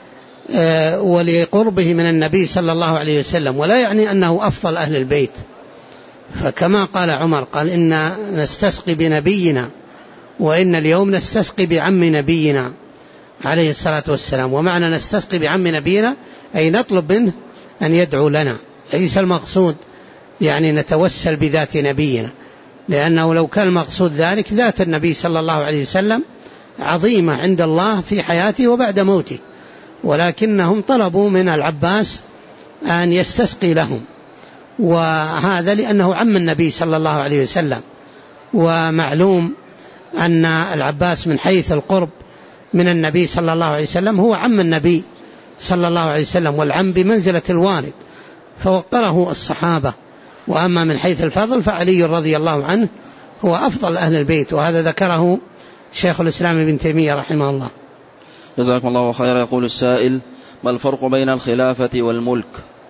ولقربه من النبي صلى الله عليه وسلم، ولا يعني أنه أفضل أهل البيت. فكما قال عمر، قال: إن نستسقي بنبينا، وإن اليوم نستسقي بعم نبينا عليه الصلاة والسلام. ومعنى نستسقي بعم نبينا أي نطلب منه أن يدعو لنا، ليس المقصود يعني نتوسل بذات نبينا، لأنه لو كان المقصود ذلك ذات النبي صلى الله عليه وسلم عظيمة عند الله في حياته وبعد موته، ولكنهم طلبوا من العباس أن يستسقي لهم، وهذا لأنه عم النبي صلى الله عليه وسلم. ومعلوم أن العباس من حيث القرب من النبي صلى الله عليه وسلم هو عم النبي صلى الله عليه وسلم، والعم بمنزلة الوالد، فوقره الصحابة. وأما من حيث الفضل فعلي رضي الله عنه هو أفضل أهل البيت، وهذا ذكره شيخ الإسلام ابن تيمية رحمه الله. جزاكم الله خير. يقول السائل: ما الفرق بين الخلافة والملك؟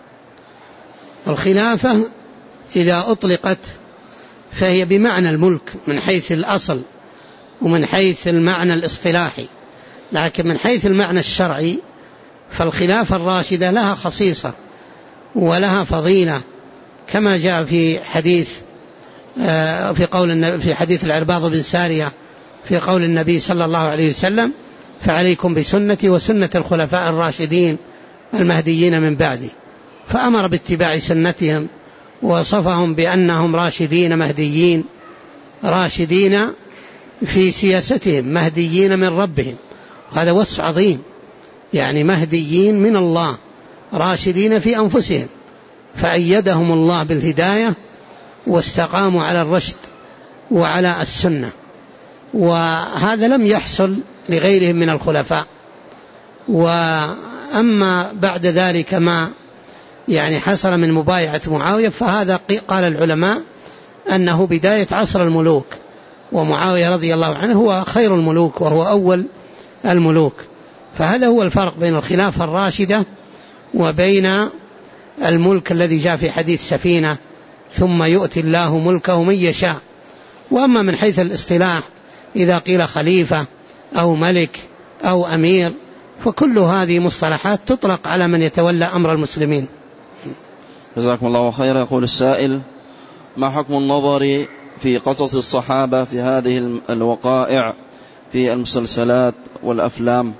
الخلافة إذا أطلقت فهي بمعنى الملك من حيث الأصل ومن حيث المعنى الاصطلاحي، لكن من حيث المعنى الشرعي فالخلافة الراشدة لها خصيصة ولها فضيلة، كما جاء في حديث في حديث العرباض بن سارية في قول النبي صلى الله عليه وسلم: فعليكم بسنتي وسنة الخلفاء الراشدين المهديين من بعدي. فأمر باتباع سنتهم، ووصفهم بأنهم راشدين مهديين، راشدين في سياستهم، مهديين من ربهم، هذا وصف عظيم، يعني مهديين من الله، راشدين في أنفسهم، فأيدهم الله بالهداية واستقاموا على الرشد وعلى السنة. وهذا لم يحصل لغيرهم من الخلفاء. وأما بعد ذلك ما يعني حصل من مبايعة معاوية، فهذا قال العلماء أنه بداية عصر الملوك، ومعاوية رضي الله عنه هو خير الملوك وهو أول الملوك. فهذا هو الفرق بين الخلافة الراشدة وبين الملك الذي جاء في حديث سفينة: ثم يؤتي الله ملكه من يشاء. وأما من حيث الاصطلاح إذا قيل خليفة أو ملك أو أمير، فكل هذه مصطلحات تطلق على من يتولى أمر المسلمين. جزاكم الله خير. يقول السائل: ما حكم النظر في قصص الصحابة في هذه الوقائع في المسلسلات والأفلام؟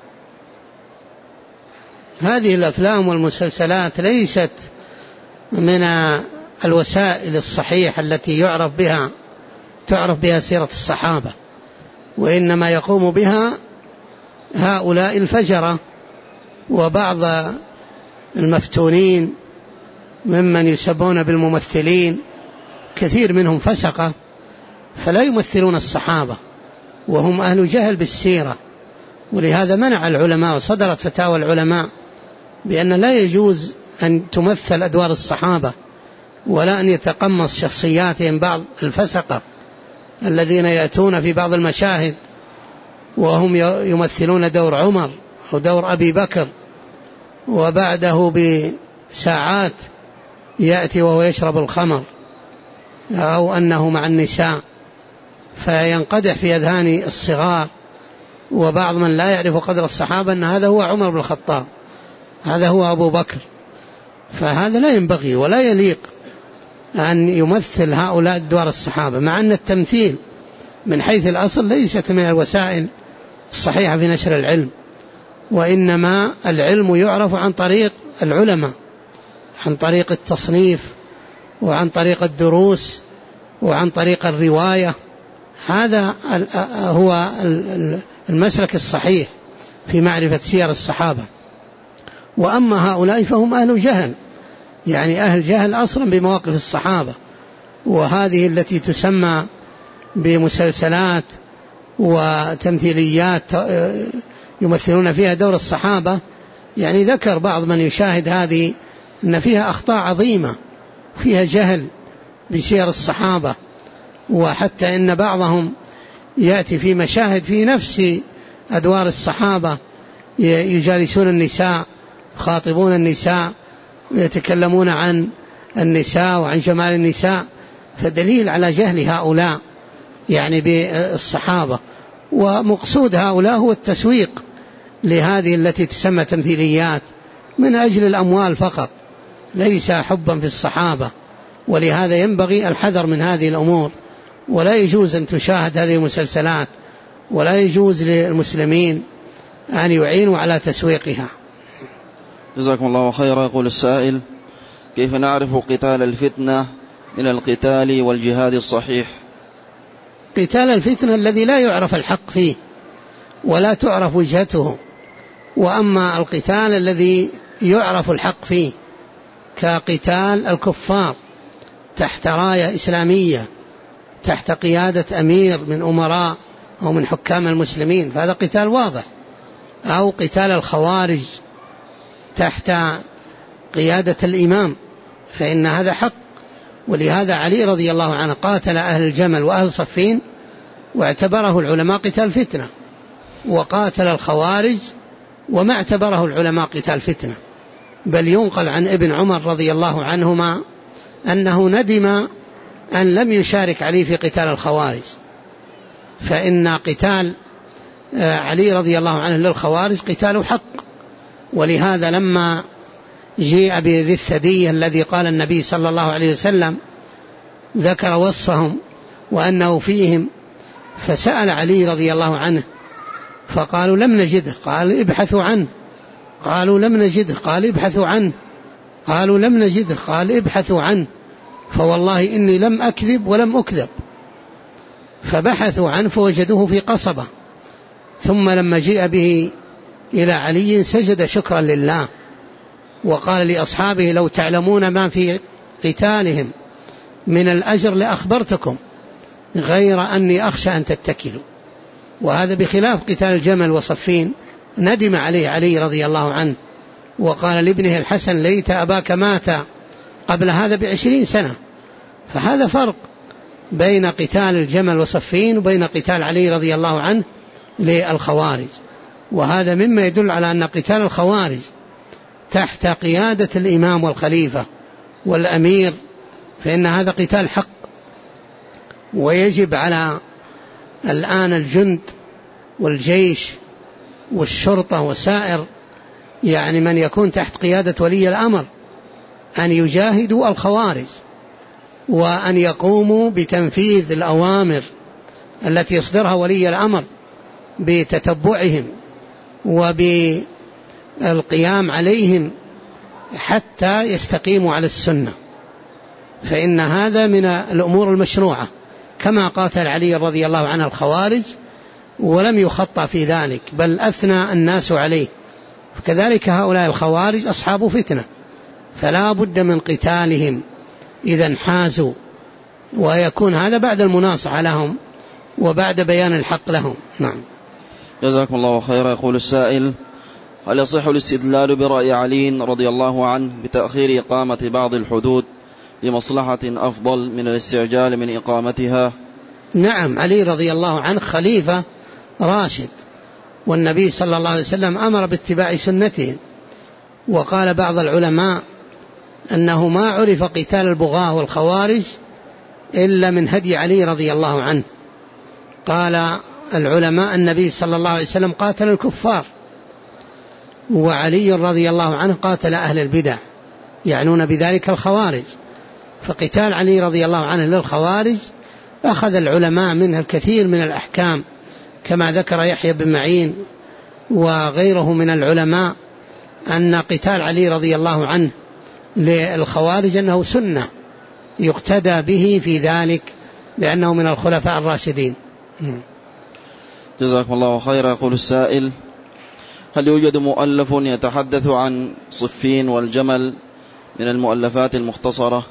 هذه الأفلام والمسلسلات ليست من الوسائل الصحيحة التي تعرف بها سيرة الصحابة، وإنما يقوم بها هؤلاء الفجرة وبعض المفتونين ممن يسمون بالممثلين، كثير منهم فسقة، فلا يمثلون الصحابة وهم أهل جهل بالسيرة. ولهذا منع العلماء وصدرت فتاوى العلماء بأن لا يجوز أن تمثل أدوار الصحابة، ولا أن يتقمص شخصياتهم بعض الفسقة الذين يأتون في بعض المشاهد وهم يمثلون دور عمر ودور أبي بكر، وبعده بساعات يأتي وهو يشرب الخمر أو أنه مع النساء، فينقدح في أذهان الصغار وبعض من لا يعرف قدر الصحابة أن هذا هو عمر بن الخطاب، هذا هو أبو بكر. فهذا لا ينبغي ولا يليق أن يمثل هؤلاء أدوار الصحابة، مع أن التمثيل من حيث الأصل ليست من الوسائل الصحيحة في نشر العلم، وإنما العلم يعرف عن طريق العلماء، عن طريق التصنيف وعن طريق الدروس وعن طريق الرواية. هذا هو المسلك الصحيح في معرفة سير الصحابة. وأما هؤلاء فهم أهل جهل، يعني أهل جهل أصلا بمواقف الصحابة، وهذه التي تسمى بمسلسلات وتمثيليات يمثلون فيها دور الصحابة. يعني ذكر بعض من يشاهد هذه أن فيها أخطاء عظيمة، فيها جهل بسير الصحابة، وحتى إن بعضهم يأتي في مشاهد في نفس أدوار الصحابة يجالسون النساء، يخاطبون النساء ويتكلمون عن النساء وعن جمال النساء، فدليل على جهل هؤلاء يعني بالصحابة. ومقصود هؤلاء هو التسويق لهذه التي تسمى تمثيليات من أجل الأموال فقط، ليس حبا في الصحابة. ولهذا ينبغي الحذر من هذه الأمور، ولا يجوز أن تشاهد هذه المسلسلات، ولا يجوز للمسلمين أن يعينوا على تسويقها. جزاكم الله خيرا. يقول السائل: كيف نعرف قتال الفتنة من القتال والجهاد الصحيح؟ قتال الفتنة الذي لا يعرف الحق فيه ولا تعرف وجهته، وأما القتال الذي يعرف الحق فيه كقتال الكفار تحت راية إسلامية، تحت قيادة أمير من أمراء أو من حكام المسلمين، فهذا قتال واضح. أو قتال الخوارج تحت قيادة الإمام، فإن هذا حق. ولهذا علي رضي الله عنه قاتل أهل الجمل وأهل صفين واعتبره العلماء قتال فتنة، وقاتل الخوارج وما اعتبره العلماء قتال فتنة. بل ينقل عن ابن عمر رضي الله عنهما أنه ندم أن لم يشارك علي في قتال الخوارج، فإن قتال علي رضي الله عنه للخوارج قتال حق. ولهذا لما جيء بذي الثدي الذي قال النبي صلى الله عليه وسلم ذكر وصفهم وأنه فيهم، فسأل علي رضي الله عنه فقالوا لم نجده، قال ابحثوا عنه. قالوا لم نجده، قال ابحثوا عنه. قالوا لم نجده، قال ابحثوا عنه، فوالله إني لم أكذب ولم أكذب. فبحثوا عنه فوجدوه في قصبة، ثم لما جاء به إلى علي سجد شكرا لله، وقال لأصحابه لو تعلمون ما في قتالهم من الأجر لأخبرتكم، غير أني أخشى أن تتكلوا. وهذا بخلاف قتال الجمل وصفين، ندم عليه علي رضي الله عنه، وقال لابنه الحسن ليت أباك مات قبل هذا ب20 سنة. فهذا فرق بين قتال الجمل وصفين وبين قتال علي رضي الله عنه للخوارج. وهذا مما يدل على أن قتال الخوارج تحت قيادة الإمام والخليفة والأمير فإن هذا قتال حق. ويجب على الآن الجند والجيش والشرطة وسائر يعني من يكون تحت قيادة ولي الأمر أن يجاهدوا الخوارج، وأن يقوموا بتنفيذ الأوامر التي يصدرها ولي الأمر بتتبعهم وبالقيام عليهم حتى يستقيموا على السنة، فإن هذا من الأمور المشروعة، كما قاتل علي رضي الله عنه الخوارج ولم يخطأ في ذلك بل أثنى الناس عليه. فكذلك هؤلاء الخوارج أصحاب فتنة، فلا بد من قتالهم إذا انحازوا، ويكون هذا بعد المناصحة لهم وبعد بيان الحق لهم. نعم. جزاكم الله خيرا. يقول السائل: هل يصح الاستدلال برأي علي رضي الله عنه بتأخير إقامة بعض الحدود لمصلحة أفضل من الاستعجال من إقامتها؟ نعم، علي رضي الله عنه خليفة راشد، والنبي صلى الله عليه وسلم أمر باتباع سنته. وقال بعض العلماء أنه ما عرف قتال البغاة والخوارج إلا من هدي علي رضي الله عنه. قال العلماء النبي صلى الله عليه وسلم قاتل الكفار، وعلي رضي الله عنه قاتل أهل البدع، يعنون بذلك الخوارج. فقتال علي رضي الله عنه للخوارج أخذ العلماء منها الكثير من الأحكام، كما ذكر يحيى بن معين وغيره من العلماء أن قتال علي رضي الله عنه للخوارج أنه سنة يقتدى به في ذلك، لأنه من الخلفاء الراشدين. جزاكم الله خيرا. يقول السائل: هل يوجد مؤلف يتحدث عن صفين والجمل من المؤلفات المختصرة؟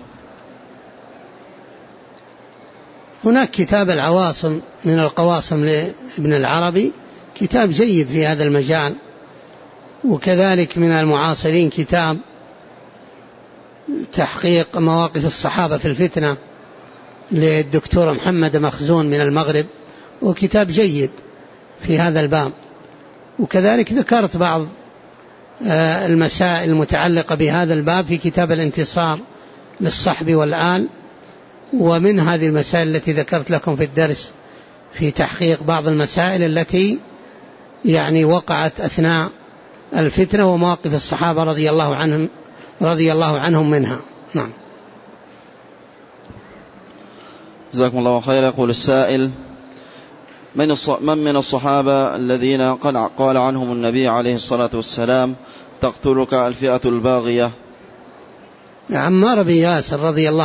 هناك كتاب العواصم من القواصم لابن العربي، كتاب جيد في هذا المجال. وكذلك من المعاصرين كتاب تحقيق مواقف الصحابة في الفتنة للدكتور محمد مخزون من المغرب، وكتاب جيد في هذا الباب. وكذلك ذكرت بعض المسائل المتعلقة بهذا الباب في كتاب الانتصار للصحب والآل، ومن هذه المسائل التي ذكرت لكم في الدرس في تحقيق بعض المسائل التي يعني وقعت أثناء الفتنة ومواقف الصحابة رضي الله عنهم منها. نعم. جزاكم الله خيرا. يقول السائل: من من الصحابة الذين قال عنهم النبي عليه الصلاة والسلام تقتلك الفئة الباغية؟ عمار بن ياسر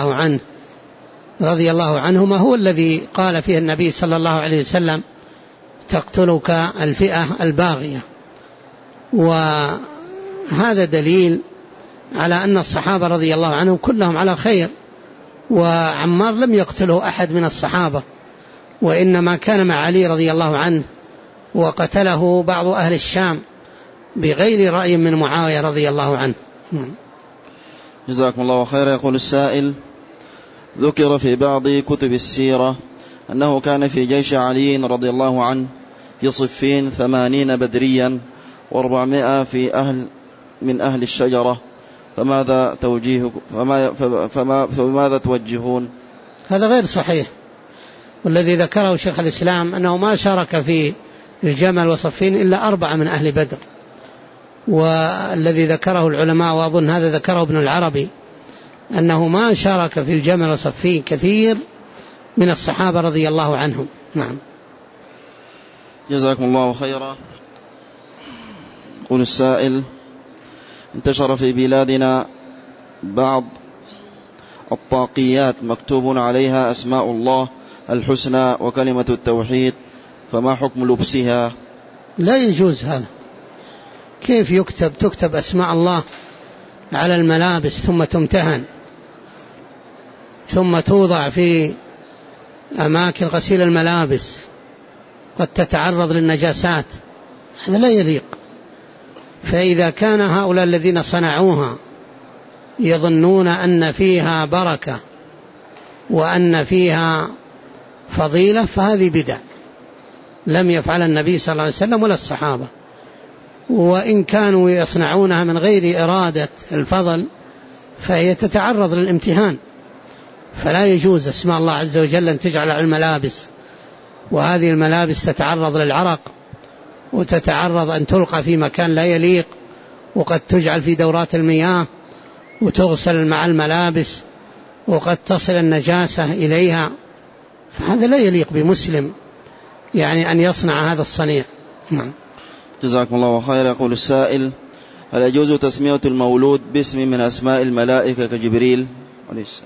رضي الله عنهما هو الذي قال فيه النبي صلى الله عليه وسلم تقتلك الفئة الباغية، وهذا دليل على أن الصحابة رضي الله عنهم كلهم على خير، وعمار لم يقتله أحد من الصحابة، وإنما كان مع علي رضي الله عنه، وقتله بعض أهل الشام بغير رأي من معاوية رضي الله عنه. جزاكم الله خيرا. يقول السائل: ذكر في بعض كتب السيرة أنه كان في جيش علي رضي الله عنه في صفين 80 بدريا و400 من أهل الشجرة، فماذا توجهون؟ هذا غير صحيح، والذي ذكره شيخ الإسلام أنه ما شارك في الجمل وصفين إلا 4 من أهل بدر، والذي ذكره العلماء وأظن هذا ذكره ابن العربي أنه ما شارك في الجمل وصفين كثير من الصحابة رضي الله عنهم. نعم. جزاكم الله خيرا. يقول السائل: انتشر في بلادنا بعض الطاقيات مكتوب عليها أسماء الله الحسنى وكلمة التوحيد، فما حكم لبسها؟ لا يجوز هذا. كيف تكتب أسماء الله على الملابس ثم تمتهن ثم توضع في أماكن غسيل الملابس قد تتعرض للنجاسات؟ هذا لا يليق. فإذا كان هؤلاء الذين صنعوها يظنون أن فيها بركة وأن فيها فضيلة فهذه بدع لم يفعل النبي صلى الله عليه وسلم ولا الصحابة، وإن كانوا يصنعونها من غير إرادة الفضل فهي تتعرض للامتهان، فلا يجوز أسماء الله عز وجل أن تجعل على الملابس، وهذه الملابس تتعرض للعرق وتتعرض أن تلقى في مكان لا يليق، وقد تجعل في دورات المياه وتغسل مع الملابس، وقد تصل النجاسة إليها، فهذا لا يليق بمسلم يعني أن يصنع هذا الصنيع. جزاكم الله خيرا. يقول السائل: هل يجوز تسمية المولود باسم من أسماء الملائكة كجبريل عليه السلام؟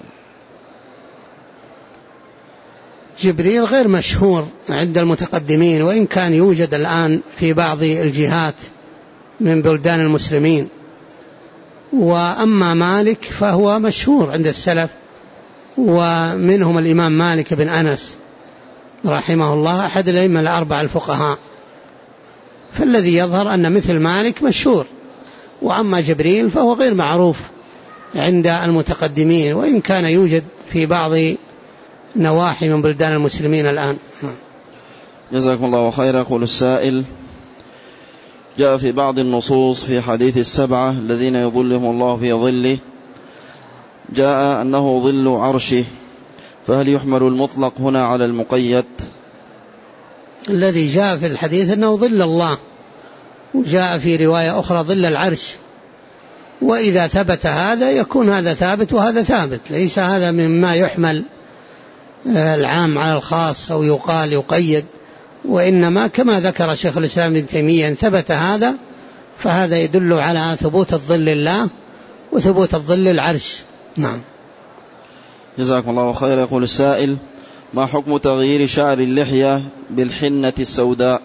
جبريل غير مشهور عند المتقدمين، وإن كان يوجد الآن في بعض الجهات من بلدان المسلمين. وأما مالك فهو مشهور عند السلف، ومنهم الإمام مالك بن أنس رحمه الله أحد الأئمة الأربعة الفقهاء، فالذي يظهر أن مثل مالك مشهور. وأما جبريل فهو غير معروف عند المتقدمين، وإن كان يوجد في بعض نواحي من بلدان المسلمين الآن. جزاكم الله خيرا. يقول السائل: جاء في بعض النصوص في حديث السبعة الذين يظلهم الله في ظله جاء أنه ظل عرشه، فهل يحمل المطلق هنا على المقيد؟ الذي جاء في الحديث أنه ظل الله، وجاء في رواية أخرى ظل العرش، وإذا ثبت هذا يكون هذا ثابت وهذا ثابت، ليس هذا مما يحمل العام على الخاص أو يقال يقيد، وإنما كما ذكر شيخ الإسلام ابن تيمية إن ثبت هذا فهذا يدل على ثبوت الظل الله وثبوت الظل العرش. نعم. جزاكم الله خيرا. يقول السائل: ما حكم تغيير شعر اللحية بالحنة السوداء؟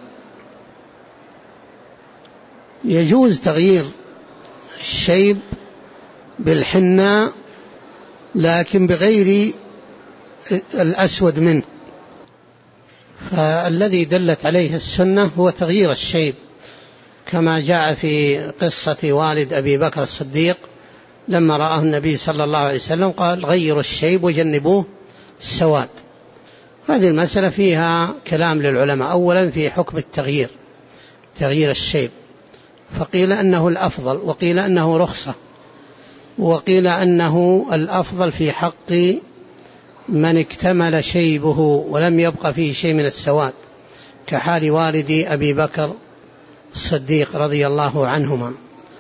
يجوز تغيير الشيب بالحنة لكن بغير الأسود منه، فالذي دلت عليه السنة هو تغيير الشيب، كما جاء في قصة والد أبي بكر الصديق لما رآه النبي صلى الله عليه وسلم قال: غيروا الشيب وجنبوه السواد. هذه المسألة فيها كلام للعلماء. أولا في حكم التغيير، تغيير الشيب، فقيل أنه الأفضل، وقيل أنه رخصة، وقيل أنه الأفضل في حق من اكتمل شيبه ولم يبقى فيه شيء من السواد، كحال والد أبي بكر الصديق رضي الله عنهما.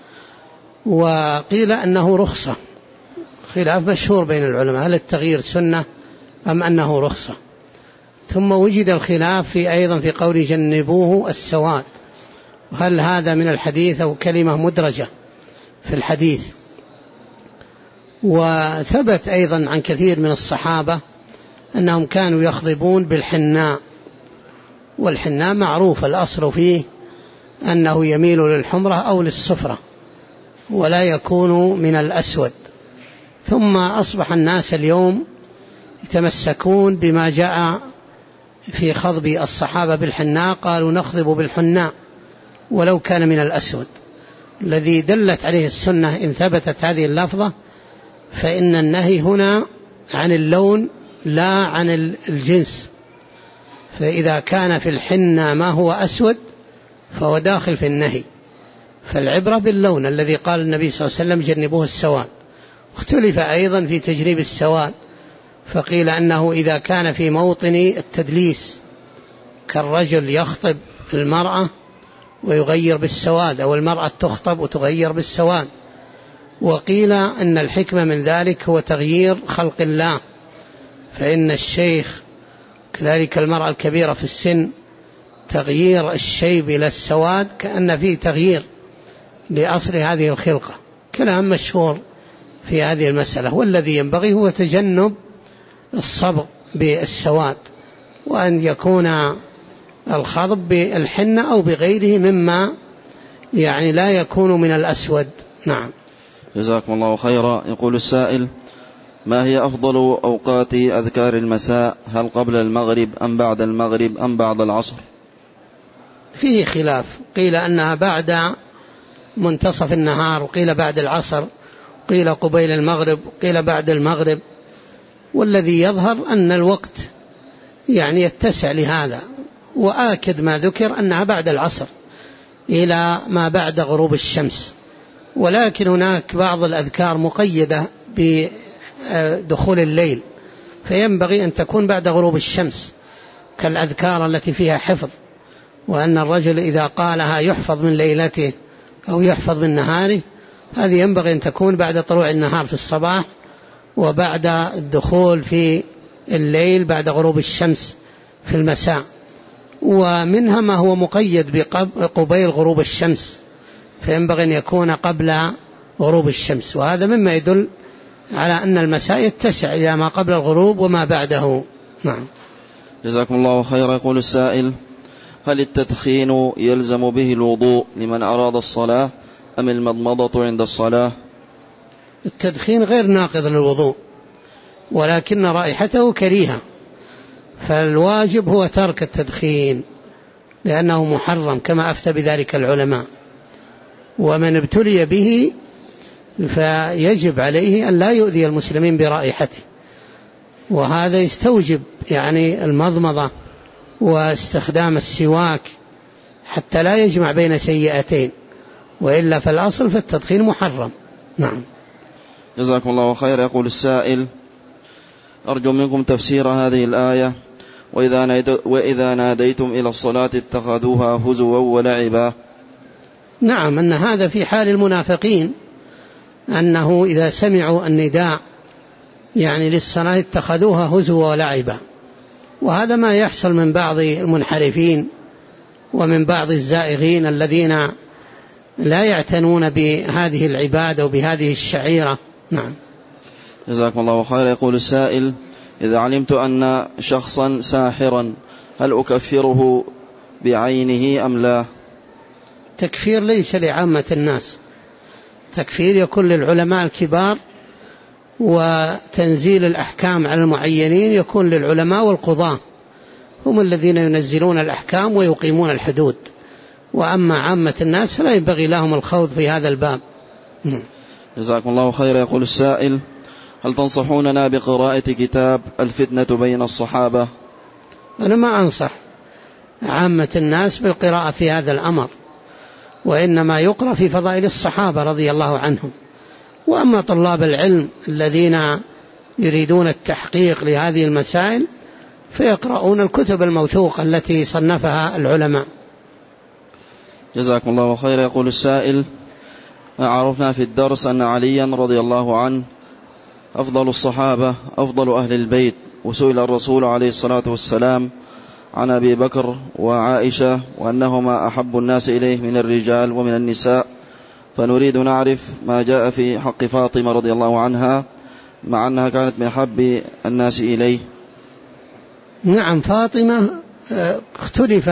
وقيل أنه رخصة، خلاف مشهور بين العلماء هل التغيير سنة أم أنه رخصة. ثم وجد الخلاف أيضا في قول جنبوه السواد، وهل هذا من الحديث أو كلمة مدرجة في الحديث. وثبت أيضا عن كثير من الصحابة أنهم كانوا يخضبون بالحناء، والحناء معروف الأصل فيه أنه يميل للحمرة أو للصفرة ولا يكون من الأسود. ثم أصبح الناس اليوم يتمسكون بما جاء في خضب الصحابة بالحناء، قالوا نخضب بالحناء ولو كان من الأسود، الذي دلت عليه السنة إن ثبتت هذه اللفظة فإن النهي هنا عن اللون لا عن الجنس، فإذا كان في الحنة ما هو أسود فهو داخل في النهي، فالعبرة باللون الذي قال النبي صلى الله عليه وسلم جنبوه السواد. اختلف أيضا في تجريب السواد، فقيل أنه إذا كان في موطن التدليس كالرجل يخطب المرأة ويغير بالسواد، أو المرأة تخطب وتغير بالسواد. وقيل أن الحكمة من ذلك هو تغيير خلق الله، فإن الشيخ كذلك المرأة الكبيرة في السن تغيير الشيب إلى السواد كأن فيه تغيير لأصل هذه الخلقة. كلام مشهور في هذه المسألة، والذي ينبغي هو تجنب الصبغ بالسواد، وأن يكون الخضب بالحنة أو بغيره مما يعني لا يكون من الأسود. نعم. جزاكم الله خيرا. يقول السائل: ما هي أفضل أوقات أذكار المساء؟ هل قبل المغرب أم بعد المغرب أم بعد العصر؟ فيه خلاف، قيل أنها بعد منتصف النهار، وقيل بعد العصر، قيل قبيل المغرب، قيل بعد المغرب. والذي يظهر أن الوقت يعني يتسع لهذا، وآكد ما ذكر أنها بعد العصر إلى ما بعد غروب الشمس. ولكن هناك بعض الأذكار مقيدة بدخول الليل، فينبغي أن تكون بعد غروب الشمس، كالأذكار التي فيها حفظ، وأن الرجل إذا قالها يحفظ من ليلته أو يحفظ من نهاره، هذه ينبغي أن تكون بعد طلوع النهار في الصباح، وبعد الدخول في الليل بعد غروب الشمس في المساء. ومنها ما هو مقيد بقبيل غروب الشمس، فينبغي أن يكون قبل غروب الشمس، وهذا مما يدل على أن المساء يتسع إلى ما قبل الغروب وما بعده. نعم. جزاكم الله خيرا. يقول السائل: هل التدخين يلزم به الوضوء لمن أراد الصلاة أم المضمضة عند الصلاة؟ التدخين غير ناقض للوضوء، ولكن رائحته كريهة، فالواجب هو ترك التدخين لأنه محرم كما أفتى بذلك العلماء، ومن ابتلي به فيجب عليه أن لا يؤذي المسلمين برائحته، وهذا يستوجب يعني المضمضة واستخدام السواك حتى لا يجمع بين سيئتين، وإلا فالأصل في التدخين محرم. نعم. جزاكم الله خير. يقول السائل: أرجو منكم تفسير هذه الآية: وإذا ناديتم إلى الصلاة اتخذوها هزوا ولعبا. نعم، أن هذا في حال المنافقين، أنه إذا سمعوا النداء يعني للصلاة اتخذوها هزوا ولعبا. وهذا ما يحصل من بعض المنحرفين ومن بعض الزائغين الذين لا يعتنون بهذه العبادة وبهذه الشعيرة. نعم. جزاكم الله خير. يقول السائل: إذا علمت أن شخصا ساحرا هل أكفره بعينه أم لا؟ تكفير ليس لعامة الناس، تكفير يكون للعلماء الكبار، وتنزيل الأحكام على المعينين يكون للعلماء والقضاة، هم الذين ينزلون الأحكام ويقيمون الحدود. وأما عامة الناس فلا ينبغي لهم الخوض في هذا الباب. جزاكم الله خير. يقول السائل: هل تنصحوننا بقراءة كتاب الفتنة بين الصحابة؟ أنا ما أنصح عامة الناس بالقراءة في هذا الأمر، وإنما يقرأ في فضائل الصحابة رضي الله عنهم. وأما طلاب العلم الذين يريدون التحقيق لهذه المسائل فيقرؤون الكتب الموثوقة التي صنفها العلماء. جزاكم الله خير. يقول السائل: عرفنا في الدرس أن عليا رضي الله عنه أفضل الصحابة أفضل أهل البيت، وسئل الرسول عليه الصلاة والسلام عن أبي بكر وعائشة وأنهما أحب الناس إليه من الرجال ومن النساء، فنريد نعرف ما جاء في حق فاطمة رضي الله عنها مع أنها كانت من أحب الناس إليه. نعم، فاطمة اختلف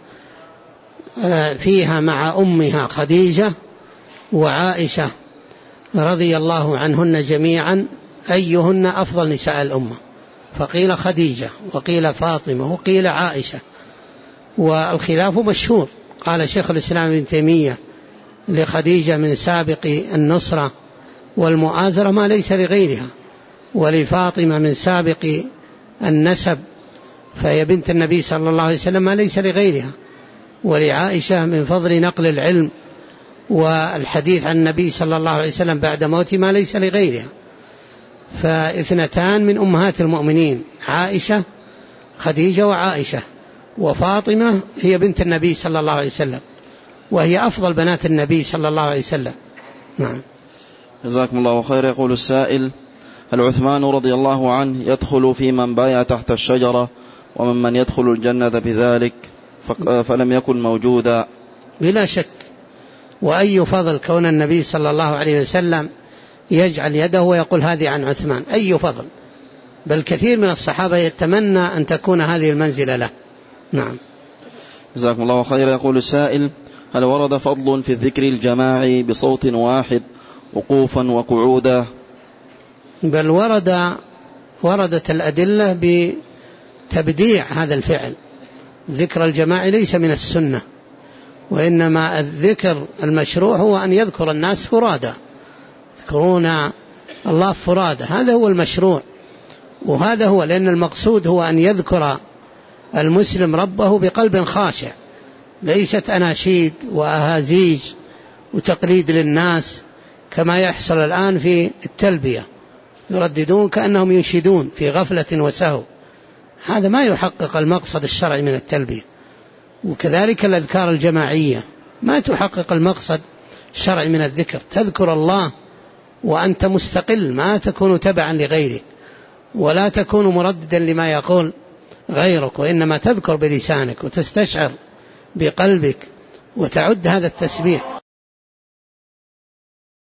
فيها مع أمها خديجة وعائشة رضي الله عنهن جميعا أيهن أفضل نساء الأمة، فقيل خديجة وقيل فاطمة وقيل عائشة، والخلاف مشهور. قال شيخ الإسلام ابن تيمية: لخديجة من سابق النصرة والمؤازرة ما ليس لغيرها، ولفاطمة من سابق النسب فهي بنت النبي صلى الله عليه وسلم ما ليس لغيرها، ولعائشة من فضل نقل العلم والحديث عن النبي صلى الله عليه وسلم بعد موته ما ليس لغيرها. فاثنتان من أمهات المؤمنين، عائشة خديجة وعائشة، وفاطمة هي بنت النبي صلى الله عليه وسلم وهي أفضل بنات النبي صلى الله عليه وسلم. نعم. جزاكم الله خير. يقول السائل: هل عثمان رضي الله عنه يدخل في من بايع تحت الشجرة ومن يدخل الجنة بذلك فلم يكن موجودا؟ بلا شك. وأي فضل كون النبي صلى الله عليه وسلم يجعل يده ويقول هذه عن عثمان، أي فضل، بل كثير من الصحابة يتمنى أن تكون هذه المنزلة له. نعم. جزاكم الله خير. يقول السائل: هل ورد فضل في الذكر الجماعي بصوت واحد وقوفا وقعودا؟ بل وردت الأدلة بتبديع هذا الفعل. ذكر الجماعي ليس من السنة، وإنما الذكر المشروع هو أن يذكر الناس فرادى، يذكرون الله فرادى، هذا هو المشروع. وهذا هو، لأن المقصود هو أن يذكر المسلم ربه بقلب خاشع، ليست أناشيد وأهازيج وتقليد للناس كما يحصل الآن في التلبية، يرددون كأنهم ينشدون في غفلة وسهو، هذا ما يحقق المقصد الشرعي من التلبية. وكذلك الأذكار الجماعية ما تحقق المقصد الشرعي من الذكر، تذكر الله وأنت مستقل، ما تكون تبعا لغيرك ولا تكون مرددا لما يقول غيرك، وإنما تذكر بلسانك وتستشعر بقلبك وتعد هذا التسبيح.